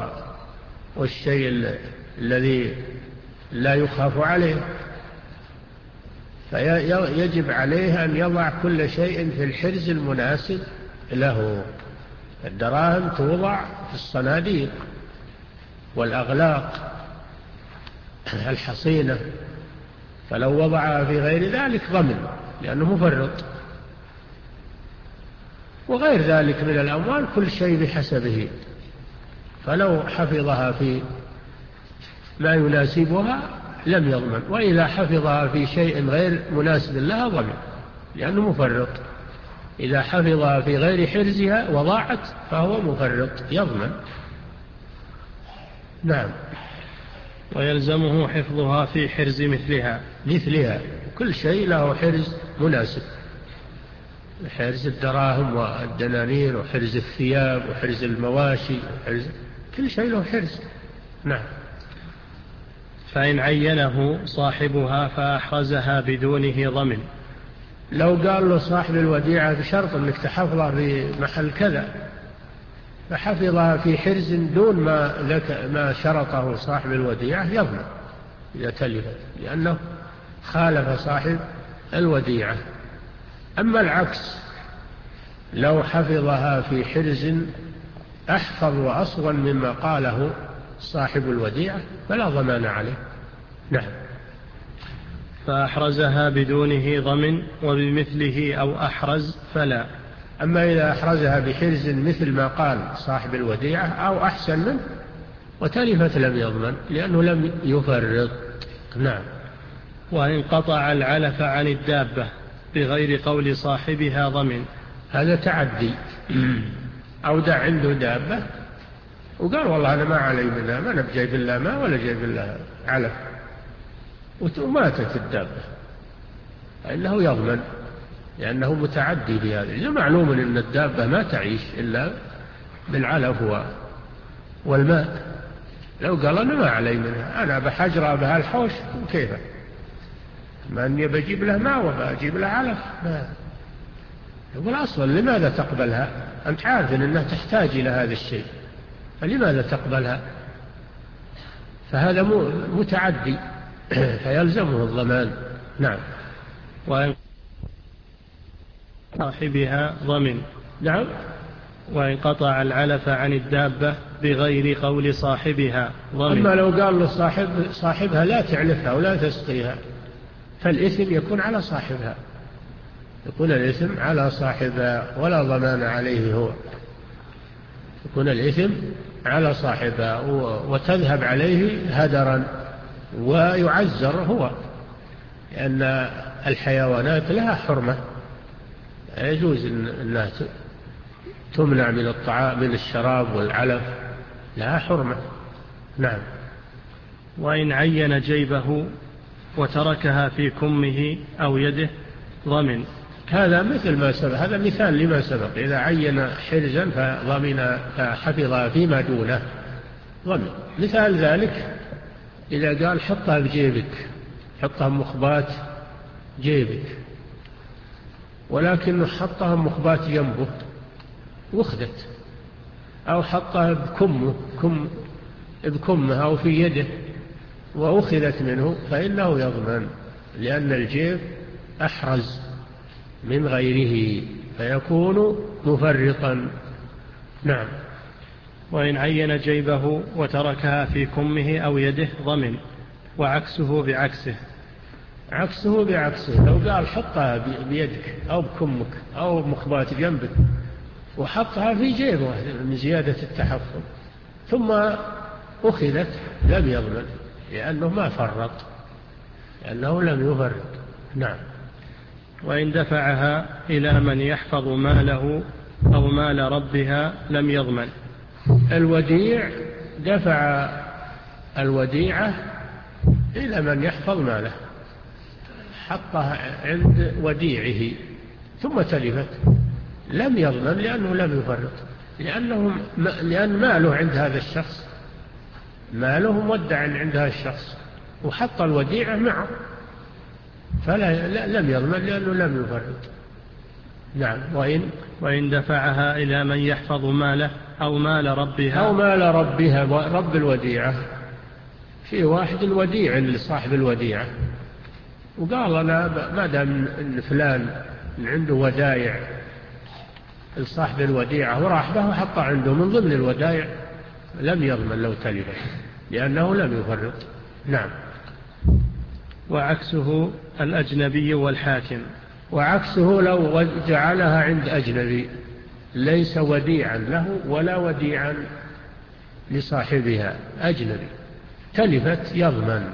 والشيء الذي لا يخاف عليه. فيجب عليه أن يضع كل شيء في الحرز المناسب له. الدراهم توضع في الصناديق والأغلاق الحصينة، فلو وضعها في غير ذلك ضمن لأنه مفرط. وغير ذلك من الأموال كل شيء بحسبه، فلو حفظها في ما يناسبها لم يضمن، وإذا حفظها في شيء غير مناسب لها ضمن لأنه مفرط. إذا حفظها في غير حرزها وضاعت فهو مفرط يضمن. نعم. ويلزمه حفظها في حرز مثلها مثلها كل شيء له حرز مناسب، حرز الدراهم والدنانير وحرز الثياب وحرز المواشي وحرز كل شيء له حرز. نعم. فإن عينه صاحبها فأحرزها بدونه ضمن. لو قال له صاحب الوديعة بشرط أنك تحفظها في محل كذا، فحفظها في حرز دون ما, لك ما شرطه صاحب الوديعة يضمن إذا تلفت، لأنه خالف صاحب الوديعة. أما العكس، لو حفظها في حرز أحفظ وأصون مما قاله صاحب الوديعة فلا ضمان عليه. نعم. فأحرزها بدونه ضمن، وبمثله أو أحرز فلا. أما إذا أحرزها بحرز مثل ما قال صاحب الوديعة أو أحسن منه وتلفت لم يضمن لأنه لم يفرط. نعم. وإن قطع العلف عن الدابة بغير قول صاحبها ضمن. هذا تعدي. أودع عنده دابة وقال والله أنا ما علي منها، ما نبجي بالله ما ولا جاي بالله علف، وماتت الدابة، فإنه يضمن لأنه متعدي بهذا. إذا معلوم أن الدابة ما تعيش إلا بالعلف والماء، لو قال أنا ما علي منها، أنا بحجرها بها الحوش كيف ما أني بجيب له ماء وبجيب له علف، ما يقول أصلا لماذا تقبلها؟ أنت عارف أنها تحتاج إلى هذا الشيء، فلماذا تقبلها؟ فهذا متعدي فيلزمه الضمان. نعم. وإن صاحبها ضمن. نعم. وإن قطع العلف عن الدابة بغير قول صاحبها ضمن. أما لو قال لصاحب صاحبها لا تعلفها ولا تسقيها فالإثم يكون على صاحبها، يكون الإثم على صاحبها ولا ضمان عليه هو، يكون الإثم على صاحبها وتذهب عليه هدرا ويعزر هو، لأن الحيوانات لها حرمة، يجوز أنها تمنع من الطعام من الشراب والعلف، لها حرمة. نعم. وإن عين جيبه وتركها في كمه أو يده ضمن. هذا مثل ما سبق، هذا مثال لما سبق. إذا عين حرزا فضمن فحفظها فيما دونه ضمن. مثال ذلك إذا قال حطها بجيبك، حطها مخبات جيبك، ولكنه حطها مخبات جنبه واخذت، أو حطها بكمه كم بكمه أو في يده وأخذت منه فإنه يضمن، لأن الجيب أحرز من غيره فيكون مفرطا. نعم. وإن عين جيبه وتركها في كمه أو يده ضمن، وعكسه بعكسه. عكسه بعكسه، لو قال حطها بيدك أو بكمك أو مخبات جنبك وحطها في جيبه من زيادة التحفظ ثم أخذت لم يضمن لأنه ما فرط، لأنه لم يفرط. نعم. وإن دفعها إلى من يحفظ ماله أو مال ربها لم يضمن. الوديع دفع الوديعة إلى من يحفظ ماله، حطها عند وديعه ثم تلفت لم يضمن لأنه لم يفرط، لأنه لأن ماله عند هذا الشخص، ماله مودع عند هذا الشخص وحط الوديعة معه فلا لم يضمن لأنه لم يفرط. نعم. وإن وإن دفعها إلى من يحفظ ماله أو مال ربها أو مال ربها، رب الوديعة، في واحد الوديع لصاحب الوديعة وقال أنا ما دام إن فلان عنده ودائع لصاحب الوديعة وراح به وحط عنده من ضمن الودائع، لم يضمن لو تلفت لأنه لم يفرط. نعم. وعكسه الأجنبي والحاكم. وعكسه لو جعلها عند أجنبي ليس وديعا له ولا وديعا لصاحبها، أجنبي تلفت يضمن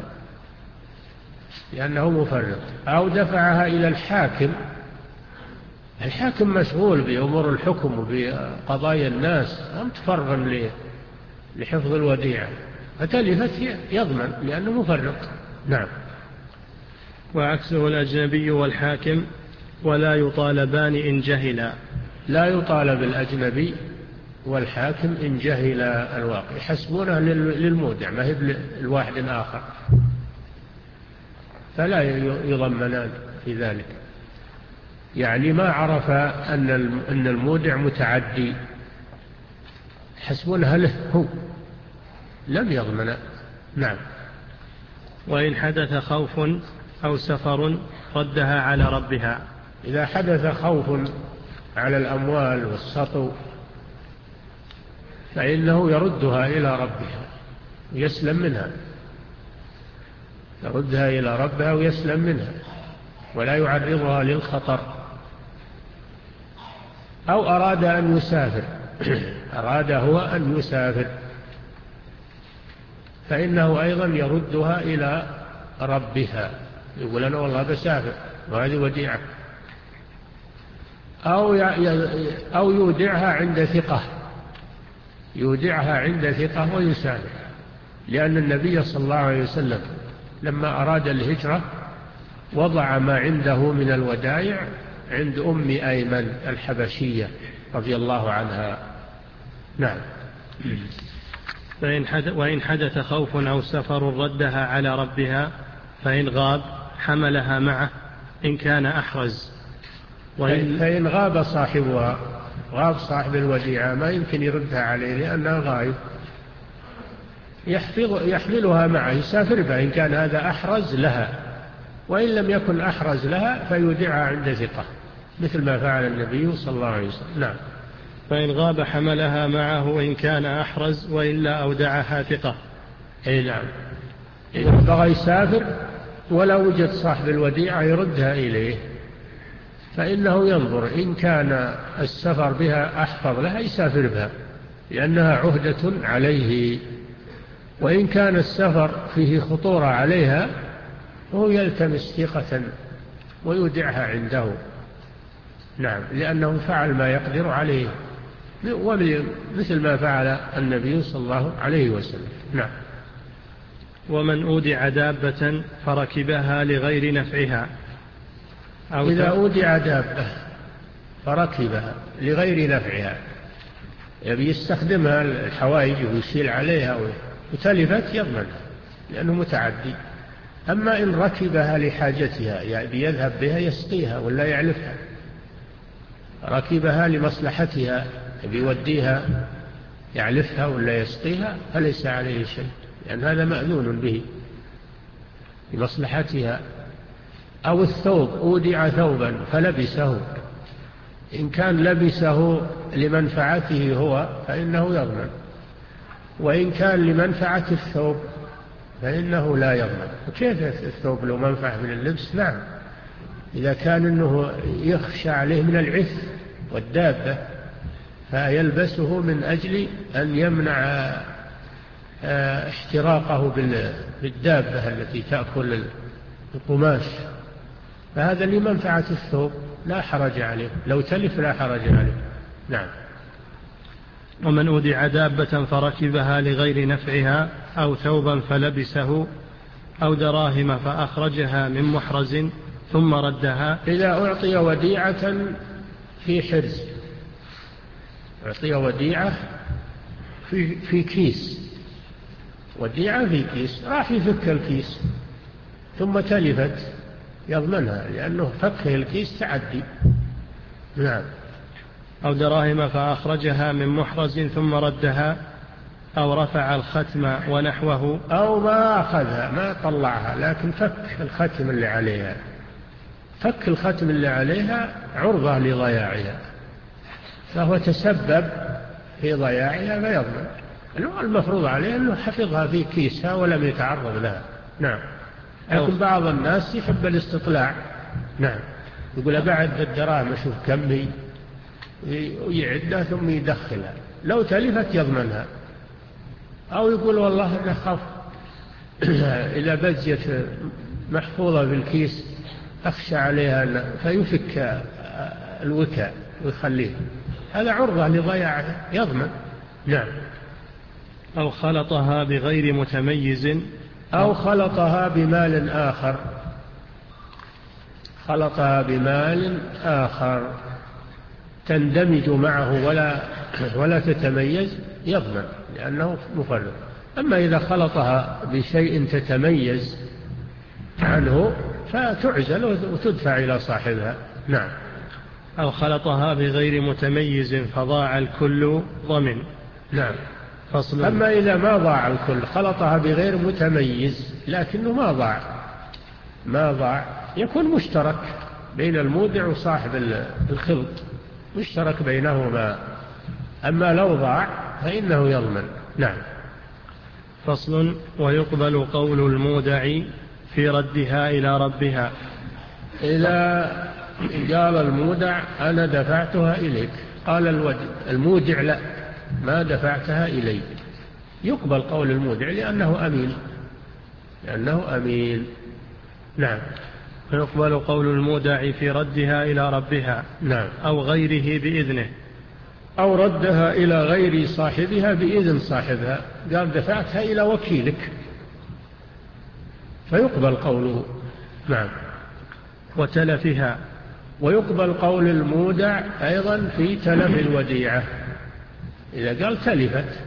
لأنه مفرط. أو دفعها إلى الحاكم، الحاكم مشغول بأمور الحكم وبقضايا الناس، هم تفرغ لحفظ الوديعة، فتلفت يضمن لأنه مفرط. نعم. وعكسه الأجنبي والحاكم ولا يطالبان إن جهلا. لا يطالب الأجنبي والحاكم إن جهل الواقع، يحسبونه للمودع ما هي الواحد الآخر، فلا يضمنان في ذلك. يعني ما عرف أن المودع متعدي يحسبونها له هو، لم يضمن. نعم. وإن حدث خوف أو سفر ردها على ربها. إذا حدث خوف على الأموال والسطو فإنه يردها إلى ربها ويسلم منها، يردها إلى ربها ويسلم منها ولا يعرضها للخطر. أو أراد أن يسافر أراد هو أن يسافر فإنه أيضا يردها إلى ربها، يقول أنا والله بسافر وهذه وديعة. أو أو يودعها عند ثقة، يودعها عند ثقة ويسافر، لأن النبي صلى الله عليه وسلم لما أراد الهجرة وضع ما عنده من الودائع عند أم أيمن الحبشية رضي الله عنها. نعم. وإن حدث خوف أو سفر ردها على ربها، فإن غاب حملها معه إن كان أحرز. وإن فإن غاب صاحبها، غاب صاحب الوديعة ما يمكن يردها عليه لأنها غايب، يحملها معه يسافر بها إن كان هذا أحرز لها، وإن لم يكن أحرز لها فيودعها عند ثقة مثل ما فعل النبي صلى الله عليه وسلم. نعم. فإن غاب حملها معه إن كان أحرز، وإلا أودعها ثقة. أي نعم. إذا بغى يسافر ولا وجد صاحب الوديعة يردها إليه، فإنه ينظر إن كان السفر بها أحفظ لها يسافر بها لأنها عهدة عليه، وإن كان السفر فيه خطورة عليها هو يلتمس ثقة ويودعها عنده. نعم. لأنه فعل ما يقدر عليه مثل ما فعل النبي صلى الله عليه وسلم. نعم. ومن أودع دابة فركبها لغير نفعها. أو إذا أودع دابة فركبها لغير نفعها، يبي يستخدمها الحوائج ويشيل عليها وتلفت يضمنها لأنه متعدي. أما إن ركبها لحاجتها يعني يذهب بها يسقيها ولا يعلفها، ركبها لمصلحتها بيوديها يعلفها ولا يسقيها فليس عليه شيء، لأن هذا مأذون به لمصلحتها. أو الثوب، أودع ثوبا فلبسه، إن كان لبسه لمنفعته هو فإنه يضمن، وإن كان لمنفعة الثوب فإنه لا يضمن. وكيف الثوب له منفعة من اللبس؟ نعم، إذا كان أنه يخشى عليه من العث والدابة فيلبسه من أجل أن يمنع احتراقه بالدابة التي تأكل القماش، فهذا لمنفعة الثوب لا حرج عليه، لو تلف لا حرج عليه. نعم. ومن أودع دابة فركبها لغير نفعها أو ثوبا فلبسه أو دراهم فأخرجها من محرز ثم ردها. إذا أعطي وديعة في حرز، أعطي وديعة في, في كيس، وديعة في كيس، راح يفك الكيس ثم تلفت يضمنها لأنه فكه الكيس تعدي. نعم. أو دراهم فأخرجها من محرز ثم ردها أو رفع الختم ونحوه، أو ما أخذها ما طلعها لكن فك الختم اللي عليها. فك الختم اللي عليها عرضة لضياعها، فهو تسبب في ضياعها فيضمن. المفروض عليه أنه حفظها في كيسها ولم يتعرض لها. نعم. لكن بعض الناس يحب الاستطلاع. نعم. يقول أبعد الدراهم أشوف كم هي، ويعدها ثم يدخلها، لو تلفت يضمنها. أو يقول والله أنا أخاف إذا بزيت محفوظة في الكيس أخشى عليها، فيفك الوكاء ويخليه، هذا عرضة لضياعها يضمن. نعم. أو خلطها بغير متميز، أو خلطها بمال آخر، خلطها بمال آخر تندمج معه ولا ولا تتميز يضمن لأنه مفرط. أما إذا خلطها بشيء تتميز عنه فتعزل وتدفع إلى صاحبها. نعم. أو خلطها بغير متميز فضاع الكل ضمن. نعم. فصل. أما إذا ما ضاع الكل، خلطها بغير متميز لكنه ما ضاع ما ضاع يكون مشترك بين المودع وصاحب الخلط، مشترك بينهما. أما لو ضاع فإنه يضمن. نعم. فصل. ويقبل قول المودع في ردها إلى ربها. إذا قال المودع أنا دفعتها إليك، قال المودع لا ما دفعتها إلي، يقبل قول المودع لأنه أمين لأنه أمين. نعم. ويقبل قول المودع في ردها إلى ربها. نعم. أو غيره بإذنه، أو ردها إلى غير صاحبها بإذن صاحبها، قال دفعتها إلى وكيلك فيقبل قوله. نعم. وتلفها. ويقبل قول المودع أيضا في تلف الوديعة، إذا قال تلفت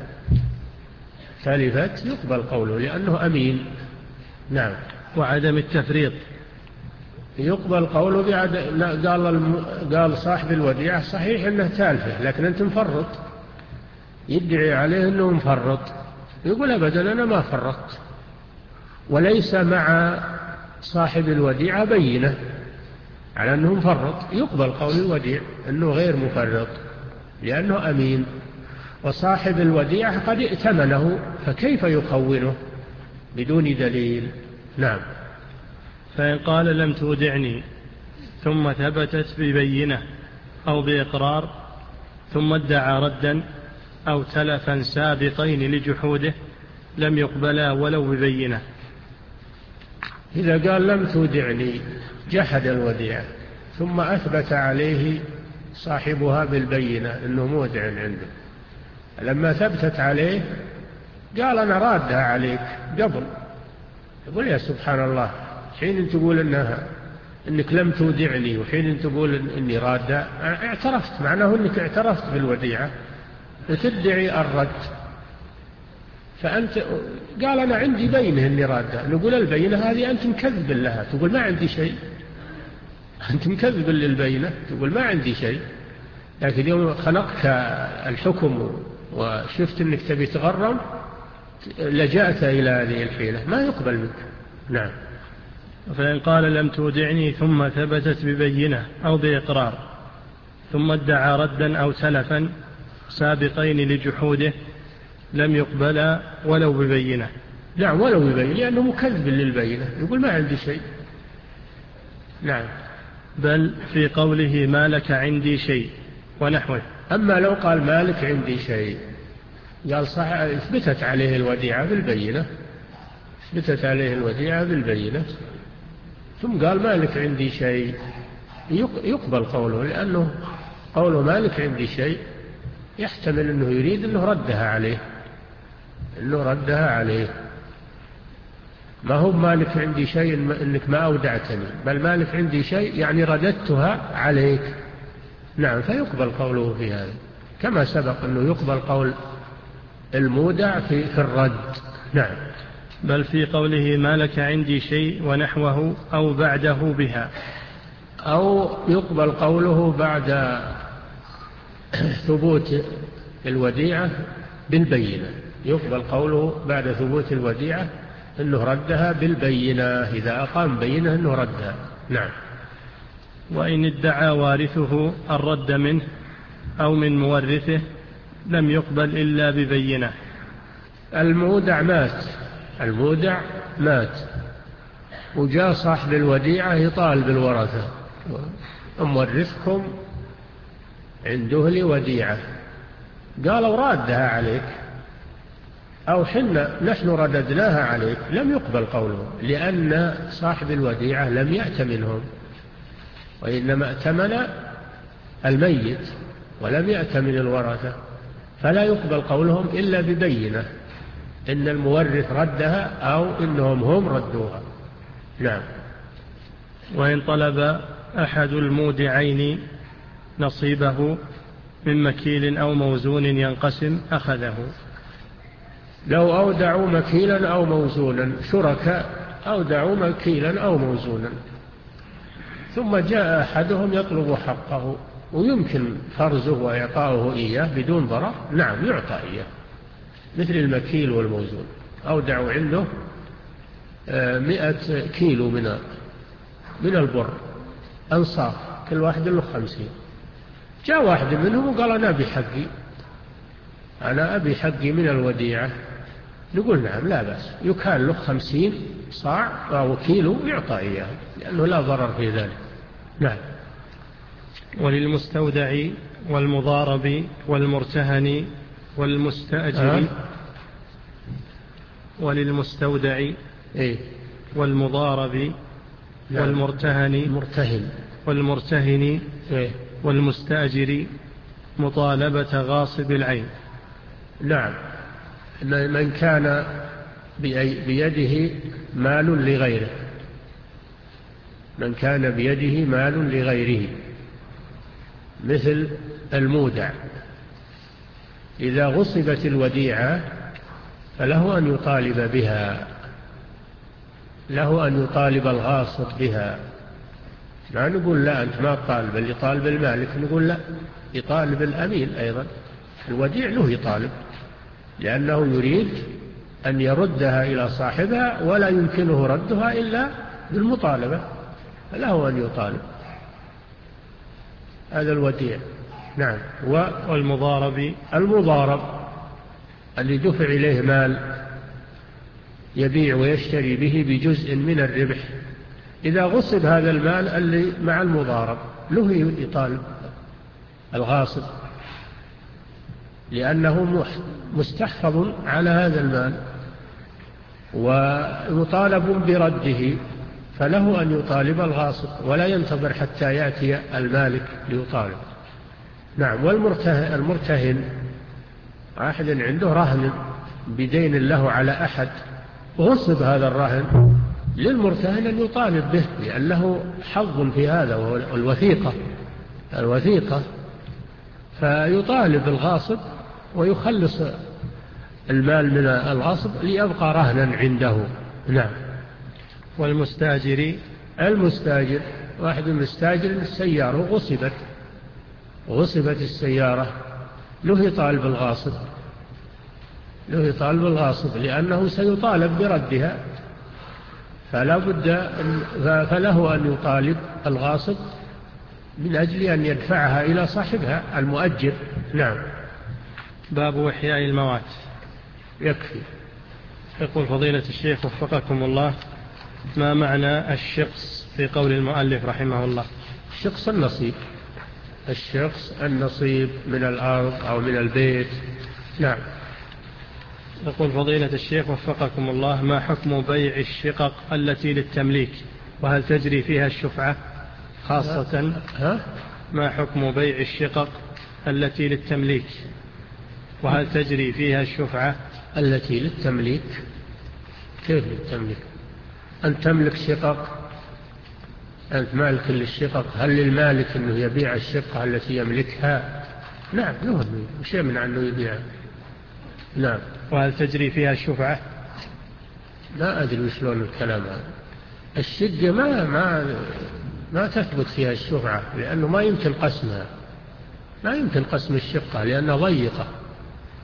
تلفت يقبل قوله لأنه أمين. نعم. وعدم التفريط، يقبل قوله بعدم. قال الم... قال صاحب الوديعة صحيح أنه تالفه لكن أنت مفرط، يدعي عليه أنه مفرط، يقول أبدا أنا ما فرطت، وليس مع صاحب الوديعة بينة على أنه مفرط، يقبل قول الوديع أنه غير مفرط لأنه أمين. وصاحب الوديعة قد ائتمنه فكيف يخونه بدون دليل. نعم. فإن قال لم تودعني ثم ثبتت ببينة أو بإقرار ثم ادعى ردا أو تلفا سابقين لجحوده لم يقبلا ولو ببينة. إذا قال لم تودعني جحد الوديعة ثم أثبت عليه صاحبها بالبينة أنه مودع عنده، لما ثبتت عليه قال أنا رادها عليك قبل، يقول يا سبحان الله، حين تقول إنها إنك لم تودعني وحين تقول إني رادها، اعترفت، معناه إنك اعترفت بالوديعة وتدعي الرد. فأنت قال أنا عندي بينة إني رادها، نقول البينة هذه أنت مكذب لها، تقول ما عندي شيء، أنت مكذب للبينة تقول ما عندي شيء. لكن يوم خنقت الحكم وشفت أنك تبي تغرم لجأت إلى هذه الحيلة، ما يقبل منك. نعم. فإن قال لم تودعني ثم ثبتت ببينة أو بإقرار ثم ادعى ردا أو تلفا سابقين لجحوده لم يقبل ولو ببينة. نعم ولو ببينة لأنه مكذب للبينة، يقول ما عندي شيء. نعم. بل في قوله ما لك عندي شيء ونحوه. أما لو قال ما لك عندي شيء، قال صح اثبتت عليه الوديعة بالبينة، اثبتت عليه الوديعة بالبينة ثم قال ما لك عندي شيء، يقبل قوله، لأنه قوله ما لك عندي شيء يحتمل أنه يريد أنه ردها عليه، أنه ردها عليه، ما هو مالك عندي شيء إنك ما أودعتني، بل مالك عندي شيء يعني رددتها عليك. نعم. فيقبل قوله في هذا كما سبق أنه يقبل قول المودع في, في الرد. نعم. بل في قوله ما لك عندي شيء ونحوه أو بعده بها، أو يقبل قوله بعد ثبوت الوديعة بالبينة، يقبل قوله بعد ثبوت الوديعة أنه ردها بالبينة، إذا أقام بينة أنه ردها. نعم. وإن ادعى وارثه الرد منه أو من مورثه لم يقبل إلا ببينة. المودع مات المودع مات وجاء صاحب الوديعة يطالب الورثة: أمورثكم عنده لي وديعة. قالوا رادها عليك أو حنا نحن رددناها عليك، لم يقبل قوله، لأن صاحب الوديعة لم يأتمنهم، وإنما أتمن الميت ولم يأتمن الورثة، فلا يقبل قولهم إلا ببينة إن المورث ردها أو إنهم هم ردوها. نعم. وإن طلب أحد المودعين نصيبه من مكيل أو موزون ينقسم أخذه. لو أودعوا مكيلا أو موزونا، شركاء أودعوا مكيلا أو موزونا، ثم جاء أحدهم يطلب حقه ويمكن فرزه وإعطاؤه إياه بدون ضرر، نعم يعطى إياه، مثل المكيل والموزون. أودعوا عنده مئة كيلو من من البر أنصاف، كل واحد له خمسين. جاء واحد منهم وقال: أنا أبي حقي أنا أبي حقي من الوديعة. نقول: نعم لا بأس، يكال له خمسين صاع أو كيلو يعطى إياه، لأنه لا ضرر في ذلك. نعم. وللمستودع والمضارب والمرتهن والمستأجر. أه؟ وللمستودع إيه؟ والمضارب نعم. والمرتهن مرتهن والمرتهن إيه؟ والمستأجر مطالبة غاصب العين. نعم. من كان بيده مال لغيره من كان بيده مال لغيره مثل المودع، إذا غصبت الوديعة فله أن يطالب بها، له أن يطالب الغاصب بها. لا نقول لا أنت ما تطالب، اللي يطالب المالك، نقول لا، يطالب الأمين أيضا. الوديع له يطالب، لأنه يريد أن يردها إلى صاحبها ولا يمكنه ردها إلا بالمطالبة، فله أن يطالب. هذا الوديع. نعم. والمضارب المضارب اللي دفع إليه مال يبيع ويشتري به بجزء من الربح، إذا غصب هذا المال اللي مع المضارب له يطالب الغاصب، لأنه مستحفظ على هذا المال ومطالب برده، فله أن يطالب الغاصب ولا ينتظر حتى يأتي المالك ليطالب. نعم. والمرتهن واحد عنده رهن بدين له على أحد، غصب هذا الرهن، للمرتهن أن يطالب به، لأنه حظ في هذا وهو الوثيقة الوثيقة فيطالب الغاصب ويخلص المال من الغاصب ليبقى رهنا عنده. نعم. والمستاجر المستاجر واحد مستاجر السيارة غصبت غصبت السيارة، له يطالب الغاصب له يطالب الغاصب لأنه سيطالب بردها، فلا بد فله أن يطالب الغاصب من أجل أن يدفعها إلى صاحبها المؤجر. نعم. باب إحياء الموات. يكفي. يقول فضيلة الشيخ وفقكم الله: ما معنى الشخص في قول المؤلف رحمه الله؟ الشخص النصيب الشخص النصيب من الأرض أو من البيت. نعم. يقول فضيلة الشيخ وفقكم الله: ما حكم بيع الشقق التي للتمليك، وهل تجري فيها الشفعة خاصة؟ ها؟ ما حكم بيع الشقق التي للتمليك، وهل تجري فيها الشفعة؟ التي للتمليك؟ كيف للتمليك؟ أن تملك شقق، أنت مالك للشقق، هل للمالك أنه يبيع الشقة التي يملكها؟ نعم له، مش يمنع أنه يبيعها. نعم. وهل تجري فيها الشفعة؟ لا أدري وشلون الكلام هذا. الشقة ما ما ما تثبت فيها الشفعة، لأنه ما يمكن قسمها ما يمكن قسم الشقة لأنها ضيقة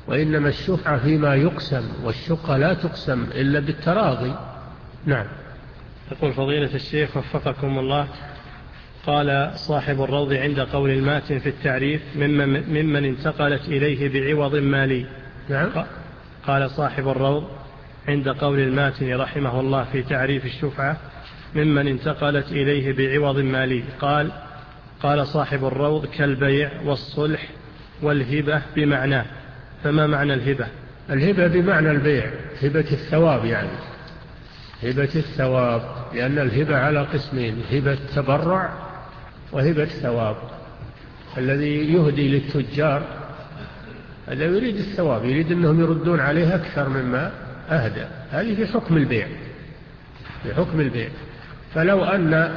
وإنما الشفعة فيما يقسم، والشقة لا تقسم إلا بالتراضي. نعم. يقول فضيلة الشيخ وفقكم الله، قال صاحب الروض عند قول الماتن في التعريف ممن, ممن انتقلت إليه بعوض مالي. نعم. قال صاحب الروض عند قول الماتن رحمه الله في تعريف الشفعة ممن انتقلت إليه بعوض مالي، قال قال صاحب الروض كالبيع والصلح والهبة بمعناه. فما معنى الهبة؟ الهبة بمعنى البيع، هبة الثواب يعني، هبة الثواب، لأن الهبة على قسمين، هبة تبرع وهبة ثواب. الذي يهدي للتجار هذا يريد الثواب، يريد أنهم يردون عليه أكثر مما أهدى، هذه في حكم البيع، في حكم البيع. فلو أن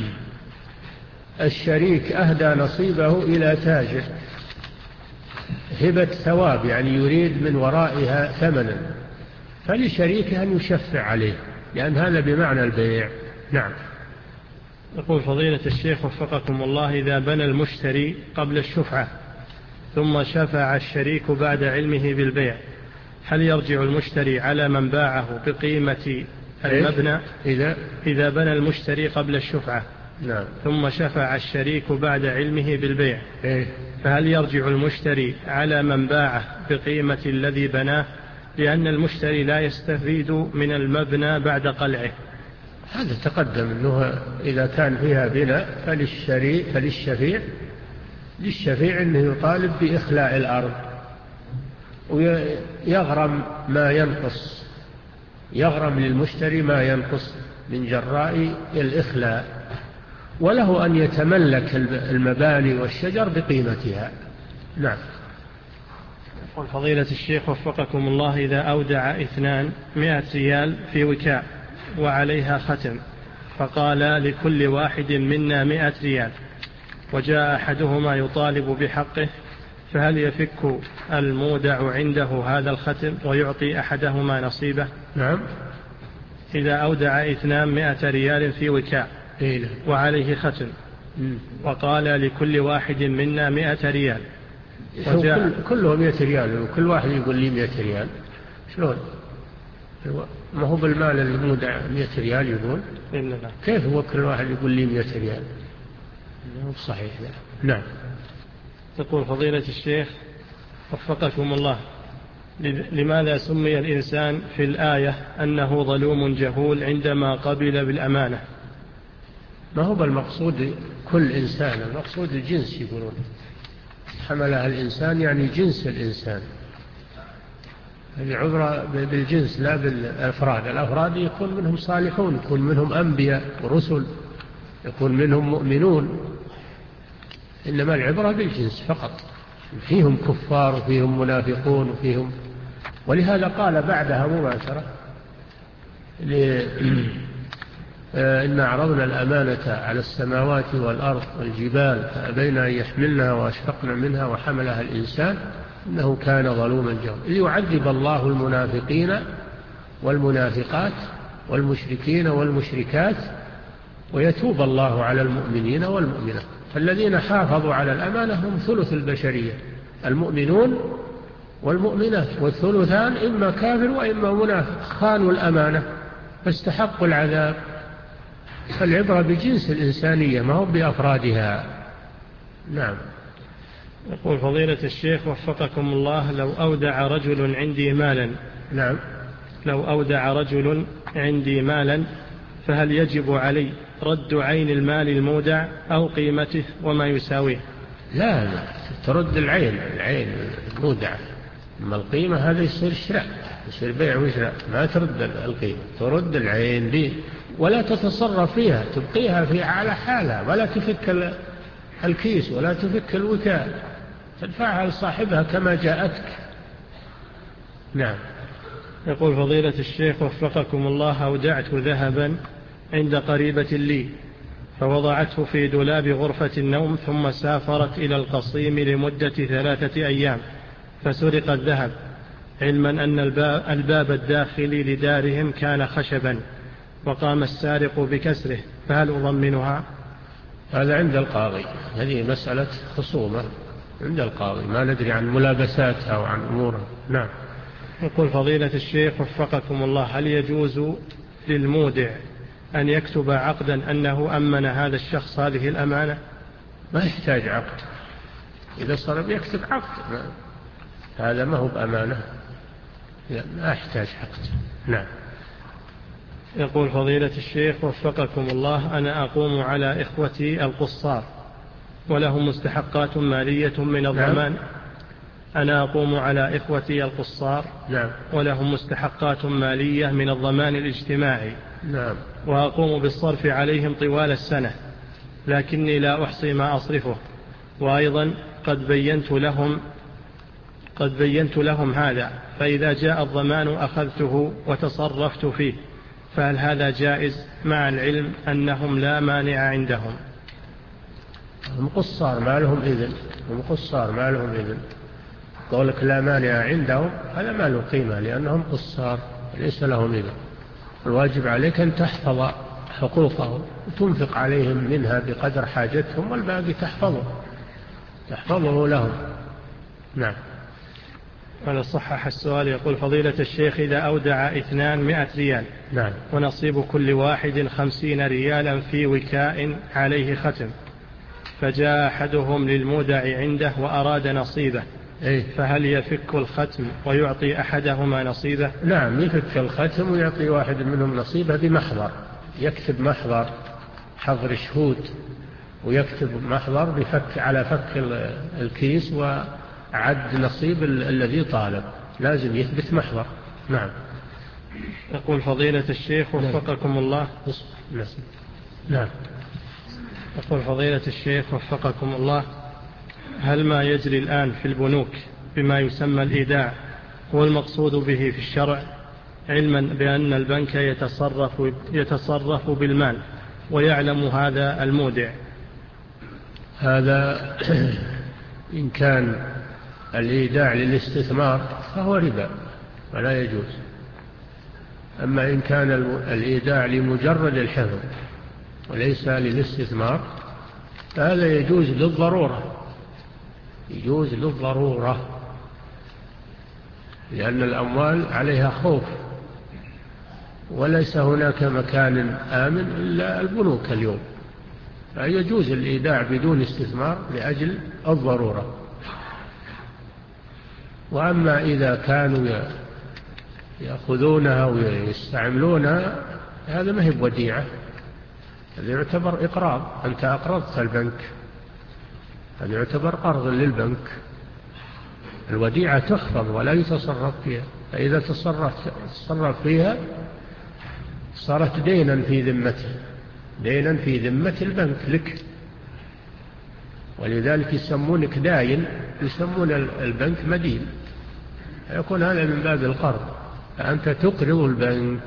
الشريك أهدى نصيبه إلى تاجر هبة ثواب يعني يريد من ورائها ثمنا، فلشريكه أن يشفع عليه، لأن هذا بمعنى البيع. نعم. يقول فضيلة الشيخ وفقكم الله، إذا بنى المشتري قبل الشفعة ثم شفع الشريك بعد علمه بالبيع، هل يرجع المشتري على من باعه بقيمة المبنى؟ إذا إذا بنى المشتري قبل الشفعة نعم. ثم شفع الشريك بعد علمه بالبيع، إيه؟ فهل يرجع المشتري على من باعه بقيمة الذي بناه، لأن المشتري لا يستفيد من المبنى بعد قلعه؟ هذا تقدم أنه إذا كان فيها بناء فللشريك فللشفيع للشفيع أنه يطالب بإخلاء الأرض ويغرم ما ينقص، يغرم للمشتري ما ينقص من جراء الإخلاء، وله أن يتملك المباني والشجر بقيمتها. نعم. يقول فضيلة الشيخ وفقكم الله، إذا أودع اثنان مئة ريال في وكاء وعليها ختم، فقال لكل واحد منا مئة ريال، وجاء أحدهما يطالب بحقه، فهل يفك المودع عنده هذا الختم ويعطي أحدهما نصيبه؟ نعم. إذا أودع اثنان مئة ريال في وكاء وعليه ختم وقال لكل واحد منا مئة ريال، وجاء كله مئة ريال وكل واحد يقول لي مئة ريال، شلون؟ ما هو بالمال المودع مئة ريال يقول؟ إلا كيف هو كل واحد يقول لي مئة ريال؟ صحيح. نعم. تقول فضيلة الشيخ وفقكم الله، لماذا سمي الإنسان في الآية أنه ظلوم جهول عندما قبل بالأمانة؟ ما هو بالمقصود كل إنسان، المقصود الجنس، يقولون حملها الإنسان يعني جنس الإنسان، العبرة بالجنس لا بالأفراد. الأفراد يكون منهم صالحون، يكون منهم أنبياء ورسل، يكون منهم مؤمنون، إنما العبرة بالجنس فقط، فيهم كفار وفيهم منافقون وفيهم. ولهذا قال بعدها مباشرة إن عرضنا الأمانة على السماوات والأرض والجبال فأبين أن يحملنها وأشفقن منها وحملها الإنسان إنه كان ظلوما جهولا، ليعذب الله المنافقين والمنافقات والمشركين والمشركات ويتوب الله على المؤمنين والمؤمنات. فالذين حافظوا على الأمانة هم ثلث البشرية، المؤمنون والمؤمنات، والثلثان إما كافر وإما منافق، خانوا الأمانة فاستحقوا العذاب. فالعبرة بجنس الإنسانية ما هو بأفرادها. نعم. يقول فضيلة الشيخ وفقكم الله، لو أودع رجل عندي مالا نعم. لو أودع رجل عندي مالا فهل يجب علي رد عين المال المودع أو قيمته وما يساويه؟ لا, لا ترد العين، العين المودع، أما القيمة هذا يصير شراء، يصير بيع وشراء، ما ترد القيمة، ترد العين دي ولا تتصرف فيها، تبقيها في على حالها، ولا تفك الكيس ولا تفك الوكاء، تدفعها لصاحبها كما جاءتك. نعم. يقول فضيلة الشيخ وفقكم الله، أودعت ذهبا عند قريبة لي فوضعته في دولاب غرفة النوم، ثم سافرت إلى القصيم لمدة ثلاثة أيام فسرق الذهب، علما أن الباب الداخلي لدارهم كان خشبا وقام السارق بكسره، فهل أضمنها؟ هذا عند القاضي، هذه مسألة خصومة عند القاضي، ما ندري عن ملابساتها وعن أمورها. نعم. يقول فضيلة الشيخ وفقكم الله، هل يجوز للمودع أن يكتب عقدا أنه أمن هذا الشخص هذه الأمانة؟ ما يحتاج عقد، إذا صار بيكتب عقد ما. هذا ما هو بأمانة، ما يحتاج عقد. نعم. يقول فضيلة الشيخ وفقكم الله، أنا أقوم على إخوتي القصار ولهم مستحقات مالية من الضمان. نعم. أنا أقوم على إخوتي القصار. نعم. ولهم مستحقات مالية من الضمان الاجتماعي. نعم. وأقوم بالصرف عليهم طوال السنة، لكني لا أحصي ما أصرفه، وأيضا قد بينت لهم قد بينت لهم هذا، فإذا جاء الضمان أخذته وتصرفت فيه، فهل هذا جائز مع العلم أنهم لا مانع عندهم؟ هم قصار ما لهم إذن، هم قصار ما لهم إذن. قولك لا مانع عندهم هذا ما له قيمة، لأنهم قصار ليس لهم إذن. الواجب عليك أن تحفظ حقوقهم وتنفق عليهم منها بقدر حاجتهم، والباقي تحفظه تحفظه لهم. نعم. على صحح السؤال. يقول فضيلة الشيخ، إذا أودع اثنان مئة ريال. نعم. ونصيب كل واحد خمسين ريالا في وكاء عليه ختم، فجاء أحدهم للمودع عنده وأراد نصيبه، إيه؟ فهل يفك الختم ويعطي أحدهما نصيبه؟ نعم، يفك الختم ويعطي واحد منهم نصيبه بمحضر، يكتب محضر حضر شهود، ويكتب محضر بفك على فك الكيس وعد نصيب الذي طالب، لازم يثبت محضر. نعم. يقول فضيلة الشيخ وفقكم الله. نعم. يقول فضيلة الشيخ وفقكم الله، هل ما يجري الآن في البنوك بما يسمى الإيداع هو المقصود به في الشرع، علما بأن البنك يتصرف, يتصرف بالمال ويعلم هذا المودع؟ هذا إن كان الإيداع للاستثمار فهو ربا ولا يجوز. أما إن كان الإيداع لمجرد الحفظ وليس للاستثمار فهذا يجوز للضرورة، يجوز للضرورة، لأن الأموال عليها خوف، وليس هناك مكان آمن إلا البنوك اليوم، فيجوز الإيداع بدون استثمار لأجل الضرورة. وأما إذا كانوا يأخذونها ويستعملونها هذا ما هي بوديعة، هذا يعتبر إقراض، أنت أقرضت البنك، هذا يعتبر قرض للبنك. الوديعة تحفظ ولا يتصرف فيها، فإذا تصرف, تصرف فيها صارت دينا في ذمته، دينا في ذمة البنك لك، ولذلك يسمونك داين، يسمون البنك مدين، يكون هذا من باب القرض، فأنت تقرض البنك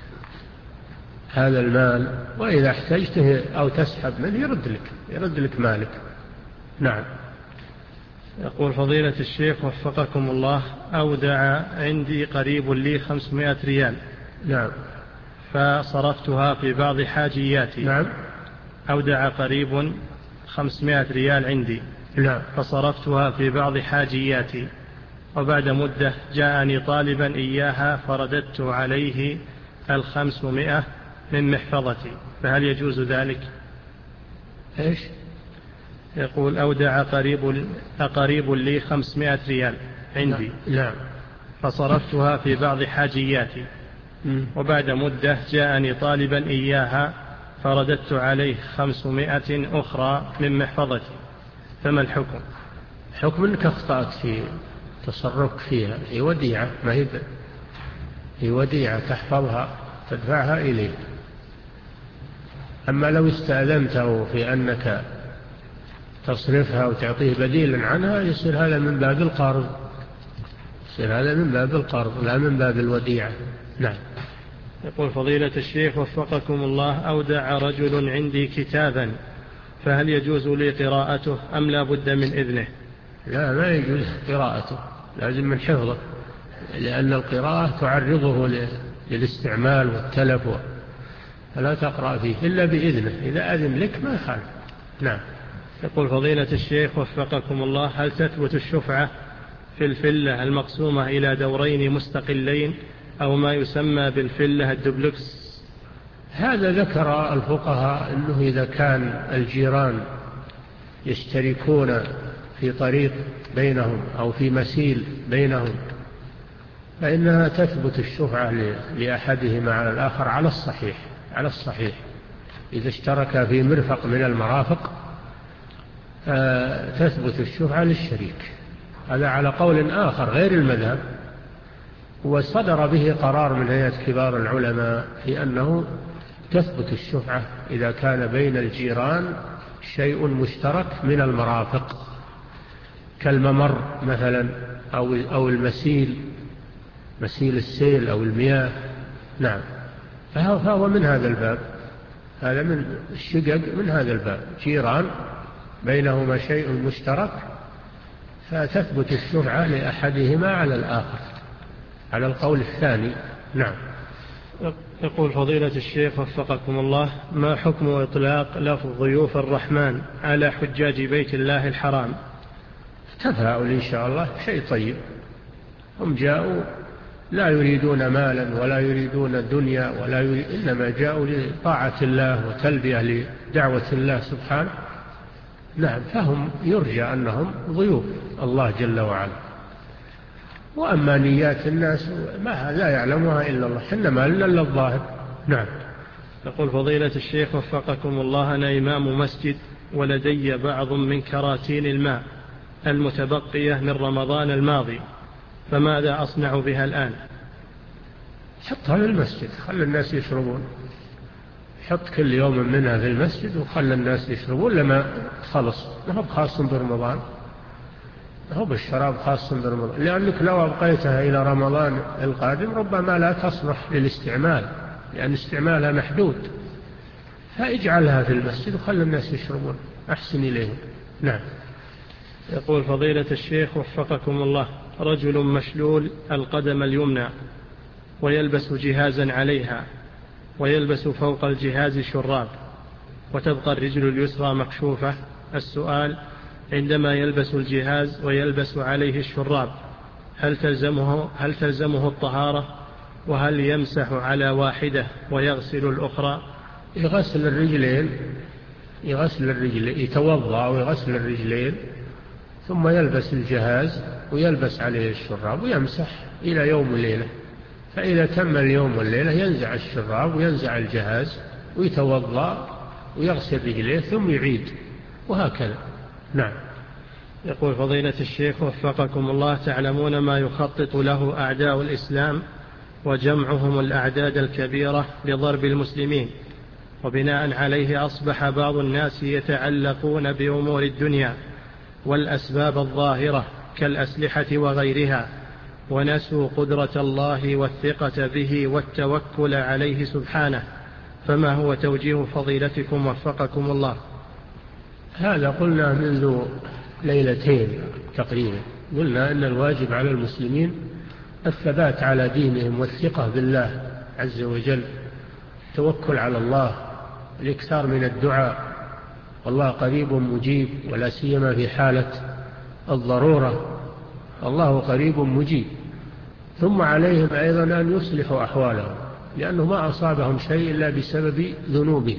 هذا المال، وإذا احتجته أو تسحب منه يرد لك يرد لك مالك. نعم. يقول فضيلة الشيخ وفقكم الله، أودع عندي قريب لي خمسمائة ريال. نعم. فصرفتها في بعض حاجياتي. نعم. أودع قريب خمسمائة ريال عندي. نعم. فصرفتها في بعض حاجياتي، وبعد مدة جاءني طالبا إياها فرددت عليه الخمسمائة من محفظتي، فهل يجوز ذلك؟ إيش؟ يقول أودع قريب قريب لي خمسمائة ريال عندي. نعم. فصرفتها في بعض حاجياتي، وبعد مدة جاءني طالبا إياها فرددت عليه خمسمائة أخرى من محفظتي، فما الحكم؟ حكم أنك أخطأت في تصرفك فيها، هي وديعة، ما هي هي وديعة تحفظها تدفعها إليه. أما لو استأذنته في أنك تصرفها وتعطيه بديلا عنها يصير هذا من باب القرض، يصير هذا من باب القرض لا من باب الوديعة. نعم. يقول فضيلة الشيخ وفقكم الله، أودع رجل عندي كتابا، فهل يجوز لي قراءته أم لا بد من إذنه؟ لا، ما يجوز قراءته، لازم من حفظه، لأن القراءة تعرضه للاستعمال والتلف، فلا تقرأ فيه إلا بإذنه، إذا أذن لك ما يخالف. نعم. يقول فضيلة الشيخ وفقكم الله، هل تثبت الشفعة في الفلة المقسومة إلى دورين مستقلين أو ما يسمى بالفلة الدبلكس؟ هذا ذكر الفقهاء أنه إذا كان الجيران يشتركون في طريق بينهم أو في مسيل بينهم فإنها تثبت الشفعة لأحدهما على الآخر على الصحيح على الصحيح إذا اشترك في مرفق من المرافق تثبت الشفعة للشريك. هذا على قول آخر غير المذهب، وصدر به قرار من هيئة كبار العلماء في أنه تثبت الشفعة إذا كان بين الجيران شيء مشترك من المرافق كالممر مثلا أو أو المسيل، مسيل السيل أو المياه. نعم، فهو من هذا الباب، هذا من الشقق من هذا الباب، جيران بينهما شيء مشترك فتثبت الشفعة لأحدهما على الآخر على القول الثاني. نعم. يقول فضيلة الشيخ وفقكم الله، ما حكم إطلاق لفظ ضيوف الرحمن على حجاج بيت الله الحرام؟ تفاؤل إن شاء الله، شيء طيب. هم جاءوا لا يريدون مالا ولا يريدون الدنيا ولا يريد، إنما جاءوا لطاعة الله وتلبية لدعوة الله سبحانه. نعم، فهم يرجى أنهم ضيوف الله جل وعلا. وأما نيات الناس ما لا يعلمها إلا الله، إنما إلا الظاهر. نعم. يقول فضيلة الشيخ وفقكم الله، أنا إمام مسجد ولدي بعض من كراتين الماء المتبقية من رمضان الماضي، فماذا أصنع بها الآن؟ حطها للمسجد، خلي الناس يشربون، حط كل يوم منها في المسجد وخلي الناس يشربون لما خلص. ما هو خاص برمضان، ما هو بالشراب خاص برمضان، لأنك لو أبقيتها إلى رمضان القادم ربما لا تصلح للاستعمال، لأن استعمالها محدود، فاجعلها في المسجد وخلي الناس يشربون، أحسن إليهم. نعم. يقول فضيلة الشيخ وفقكم الله، رجل مشلول القدم اليمنى ويلبس جهازا عليها ويلبس فوق الجهاز شراب وتبقى الرجل اليسرى مكشوفة، السؤال: عندما يلبس الجهاز ويلبس عليه الشراب هل تلزمه, هل تلزمه الطهارة؟ وهل يمسح على واحدة ويغسل الأخرى؟ يغسل الرجلين، يغسل الرجلين، يتوضأ ويغسل الرجلين ثم يلبس الجهاز ويلبس عليه الشراب ويمسح إلى يوم الليلة. فإذا تم اليوم والليلة ينزع الشراب وينزع الجهاز ويتوضأ ويغسل رجليه ثم يعيد، وهكذا. نعم. يقول فضيلة الشيخ وفقكم الله، تعلمون ما يخطط له أعداء الإسلام وجمعهم الأعداد الكبيرة لضرب المسلمين، وبناء عليه أصبح بعض الناس يتعلقون بأمور الدنيا والأسباب الظاهرة كالأسلحة وغيرها، ونسوا قدرة الله والثقة به والتوكل عليه سبحانه، فما هو توجيه فضيلتكم وفقكم الله؟ هذا قلنا منذ ليلتين تقريبا، قلنا أن الواجب على المسلمين الثبات على دينهم والثقة بالله عز وجل، التوكل على الله، الإكثار من الدعاء، والله قريب مجيب، ولا سيما في حالة الضرورة الله قريب مجيب. ثم عليهم أيضا أن يصلحوا أحوالهم، لأنه ما أصابهم شيء إلا بسبب ذنوبهم،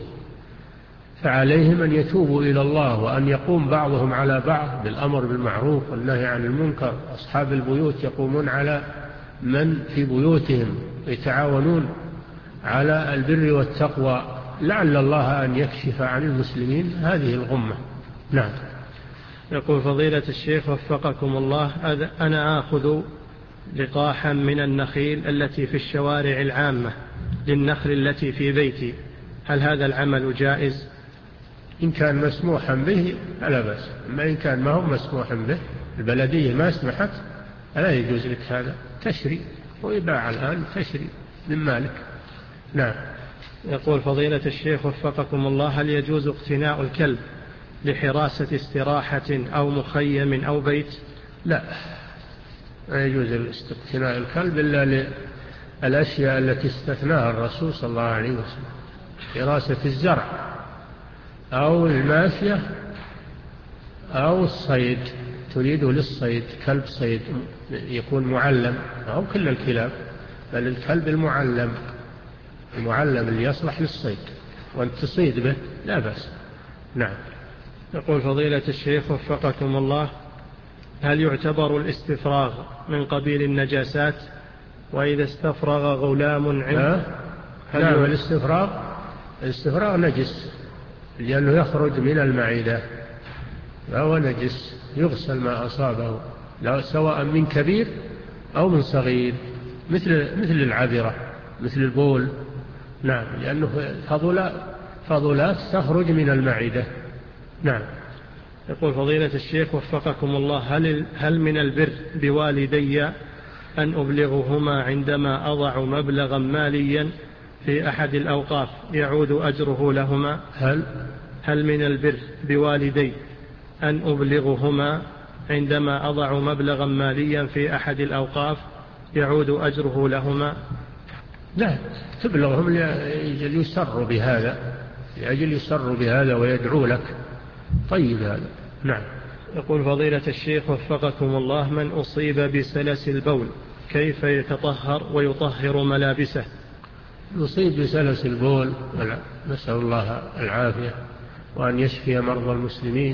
فعليهم أن يتوبوا إلى الله، وأن يقوم بعضهم على بعض بالأمر بالمعروف والنهي عن المنكر. أصحاب البيوت يقومون على من في بيوتهم، يتعاونون على البر والتقوى، لعل الله أن يكشف عن المسلمين هذه الغمة. نعم. يقول فضيلة الشيخ وفقكم الله، أنا آخذ لقاحا من النخيل التي في الشوارع العامة للنخل التي في بيتي، هل هذا العمل جائز؟ إن كان مسموحا به فلا بأس، أما إن كان ما هو مسموحا به، البلدية ما سمحت، لا يجوز لك هذا، تشري ويباع الآن، تشري من مالك. نعم. يقول فضيلة الشيخ وفقكم الله، هل يجوز اقتناء الكلب لحراسة استراحة أو مخيم أو بيت؟ لا، لا يجوز اقتناء الكلب إلا للأشياء التي استثناها الرسول صلى الله عليه وسلم، حراسة الزرع أو الماشية أو الصيد، تريده للصيد، كلب صيد يكون معلم، أو كل الكلاب، بل الكلب المعلم، المعلم اللي يصلح للصيد وأنت تصيد به لا بأس. نعم. يقول فضيلة الشيخ وفقكم الله: هل يعتبر الاستفراغ من قبيل النجاسات؟ وإذا استفرغ غلام عند هل نعم الاستفراغ الاستفراغ نجس، لأنه يخرج من المعدة فهو نجس، يغسل ما أصابه سواء من كبير أو من صغير، مثل مثل العذرة، مثل البول. نعم، لأنه فضلات فضلات تخرج من المعدة. نعم. يقول فضيلة الشيخ وفقكم الله: هل هل من البر بوالدي أن أبلغهما عندما أضع مبلغا ماليا في أحد الأوقاف يعود أجره لهما؟ هل هل من البر بوالدي أن أبلغهما عندما أضع مبلغا ماليا في أحد الأوقاف يعود أجره لهما؟ لا، تبلغهم لأجل يسروا بهذا، لأجل يسروا بهذا ويدعو لك. طيب هذا. نعم. يقول فضيلة الشيخ وفقكم الله: من أصيب بسلس البول كيف يتطهر ويطهر ملابسه؟ يصيب بسلس البول، نسأل الله العافية وأن يشفي مرضى المسلمين،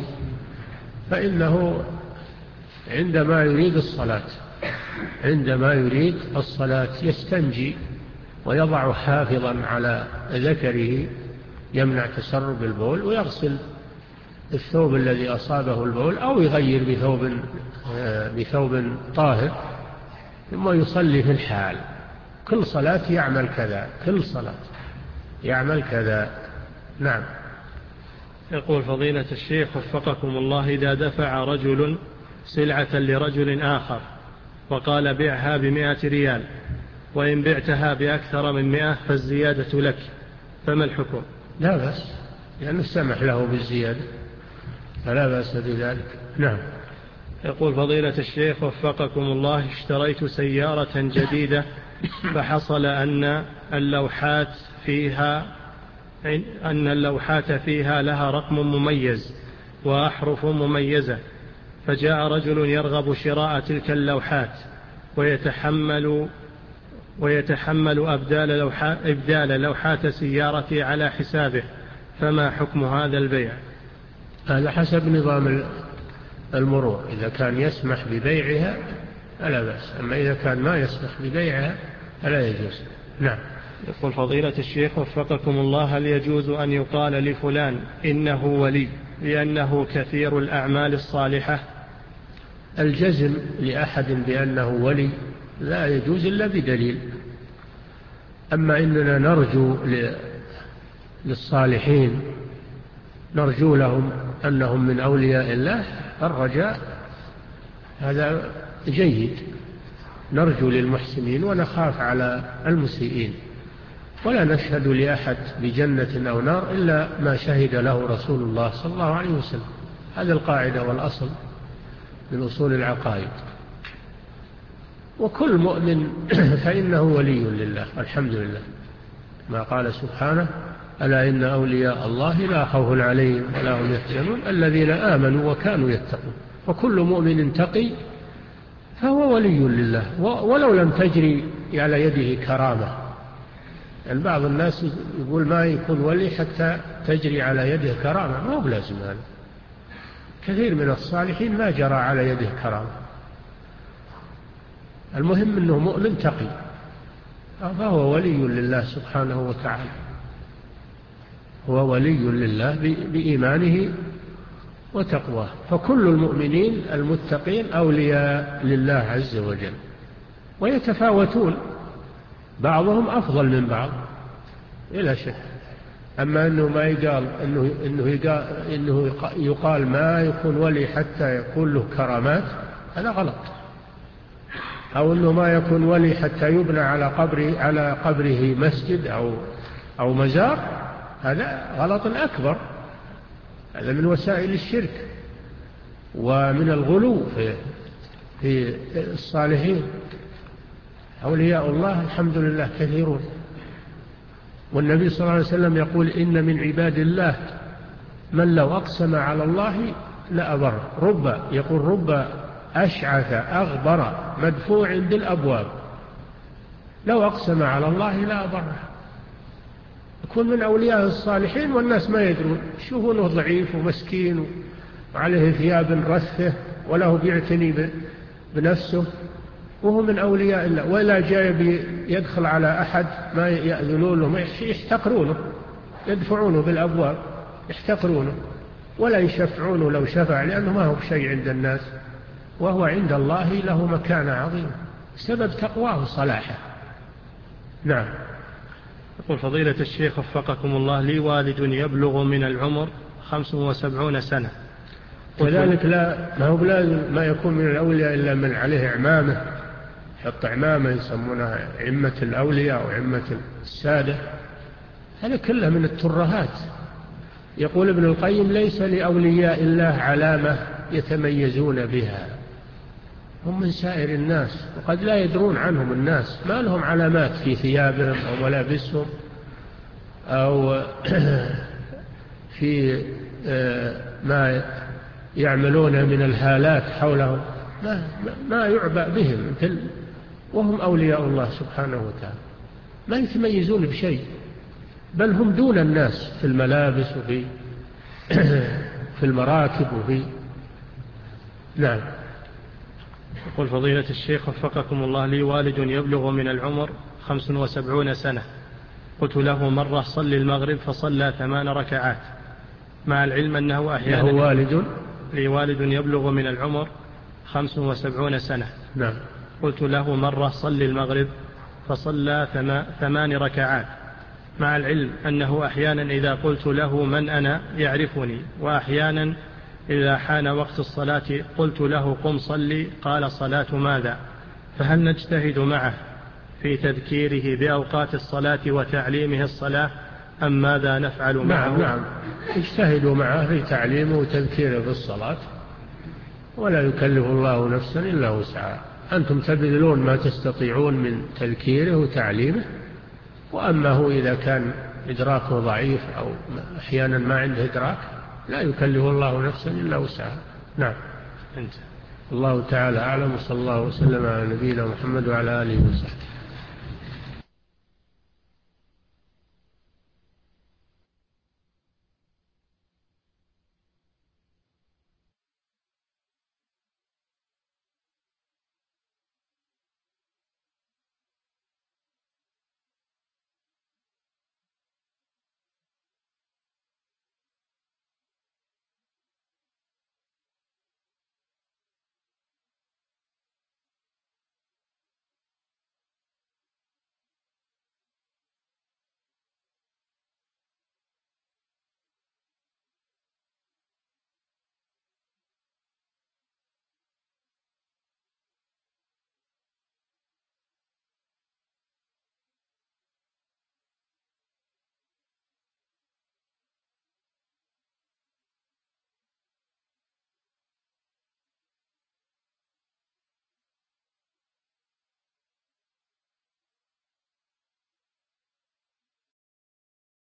فإنه عندما يريد الصلاة عندما يريد الصلاة يستنجي ويضع حافظا على ذكره يمنع تسرب البول، ويغسل الثوب الذي أصابه البول أو يغير بثوب بثوب طاهر، ثم يصلي في الحال. كل صلاة يعمل كذا، كل صلاة يعمل كذا. نعم. يقول فضيلة الشيخ وفقكم الله: إذا دفع رجل سلعة لرجل آخر وقال بيعها بمائة ريال، وإن بعتها بأكثر من مائة فالزيادة لك، فما الحكم؟ لا بأس، لأنه سمح له بالزيادة فلا بأس بذلك. نعم. يقول فضيلة الشيخ وفقكم الله: اشتريت سيارة جديدة فحصل أن اللوحات فيها أن اللوحات فيها لها رقم مميز وأحرف مميزة، فجاء رجل يرغب شراء تلك اللوحات ويتحمل ويتحمل أبدال لوحات, إبدال لوحات سيارتي على حسابه، فما حكم هذا البيع؟ هذا حسب نظام المرور، إذا كان يسمح ببيعها فلا بأس، أما إذا كان ما يسمح ببيعها فلا يجوز. نعم. يقول فضيلة الشيخ وفقكم الله: هل يجوز أن يقال لفلان إنه ولي لأنه كثير الأعمال الصالحة؟ الجزم لأحد بأنه ولي لا يجوز إلا بدليل. أما إننا نرجو للصالحين، نرجو لهم أنهم من أولياء الله، الرجاء هذا جيد، نرجو للمحسنين ونخاف على المسيئين، ولا نشهد لأحد بجنة أو نار إلا ما شهد له رسول الله صلى الله عليه وسلم. هذا القاعدة والأصل من أصول العقائد. وكل مؤمن فإنه ولي لله الحمد لله، ما قال سبحانه: ألا إن أولياء الله لا خوف عليهم ولا هم يحزنون الذين آمنوا وكانوا يتقون. وكل مؤمن تقي فهو ولي لله، ولو لم تجري على يده كرامة. يعني بعض الناس يقول ما يكون ولي حتى تجري على يده كرامة، ما هو لازم هذا. كثير من الصالحين ما جرى على يده كرامة. المهم أنه مؤمن تقي فهو ولي لله سبحانه وتعالى، هو ولي لله بإيمانه وتقواه. فكل المؤمنين المتقين أولياء لله عز وجل، ويتفاوتون، بعضهم أفضل من بعض إلا شك. أما أنه ما يقال إنه, إنه, يقال إنه يقال ما يكون ولي حتى يكون له كرامات، هذا غلط. أو أنه ما يكون ولي حتى يبنى على قبره على قبره مسجد أو أو مزار، هذا غلط أكبر. هذا من وسائل الشرك ومن الغلو في في الصالحين. أولياء الله الحمد لله كثيرون، والنبي صلى الله عليه وسلم يقول: إن من عباد الله من لو أقسم على الله لا أبر. رب يقول رب أشعث أغبر مدفوع بالأبواب، لو أقسم على الله لا أبره. يكون من أولياء الصالحين والناس ما يدرون، يشوفونه ضعيف ومسكين وعليه ثياب رثة وله بيعتني بنفسه، وهو من أولياء الله. ولا جاي يدخل على أحد ما يأذنون له، يحتقرونه، يدفعونه بالأبواب يحتقرونه، ولا يشفعونه لو شفع، لأنه ما هو بشيء عند الناس، وهو عند الله له مكانة عظيمة سبب تقواه وصلاحه. نعم. يقول فضيلة الشيخ وفقكم الله، لي والد يبلغ من العمر خمس وسبعون سنة، كذلك لا ما هو لازم ما يكون من الأولياء إلا من عليه عمامة، حط عمامة يسمونها عمة الأولياء أو عمة السادة، هذا كله من الترهات. يقول ابن القيم ليس لأولياء الله علامة يتميزون بها، هم من سائر الناس وقد لا يدرون عنهم الناس، ما لهم علامات في ثيابهم أو ملابسهم أو في ما يعملون من الهالات حولهم، ما, ما يعبأ بهم، وهم أولياء الله سبحانه وتعالى ما يتميزون بشيء، بل هم دون الناس في الملابس وفي في المراكب وفي. نعم. يقول فضيلة الشيخ وفقكم الله، لي والد يبلغ من العمر خمس وسبعون سنة، قلت له مرة صل المغرب فصلى ثمان ركعات، مع العلم أنه أحيانا له والد لي والد يبلغ من العمر خمس وسبعون سنة. نعم. قلت له مرة صل المغرب فصلى ثمان ركعات، مع العلم أنه أحيانا إذا قلت له من أنا يعرفني، وأحيانا إذا حان وقت الصلاة قلت له قم صلي قال صلاة ماذا؟ فهل نجتهد معه في تذكيره بأوقات الصلاة وتعليمه الصلاة أم ماذا نفعل معه؟ نعم نعم اجتهدوا معه في تعليمه وتذكيره بالصلاة، ولا يكلف الله نفسا إلا وسعها. أنتم تبذلون ما تستطيعون من تذكيره وتعليمه، وأما هو إذا كان إدراكه ضعيف أو أحيانا ما عنده إدراك لا يكلف الله نفسا إلا وسعها. نعم. أنت. الله تعالى أعلم، وصلى الله وسلم على نبينا محمد وعلى آله وصحبه.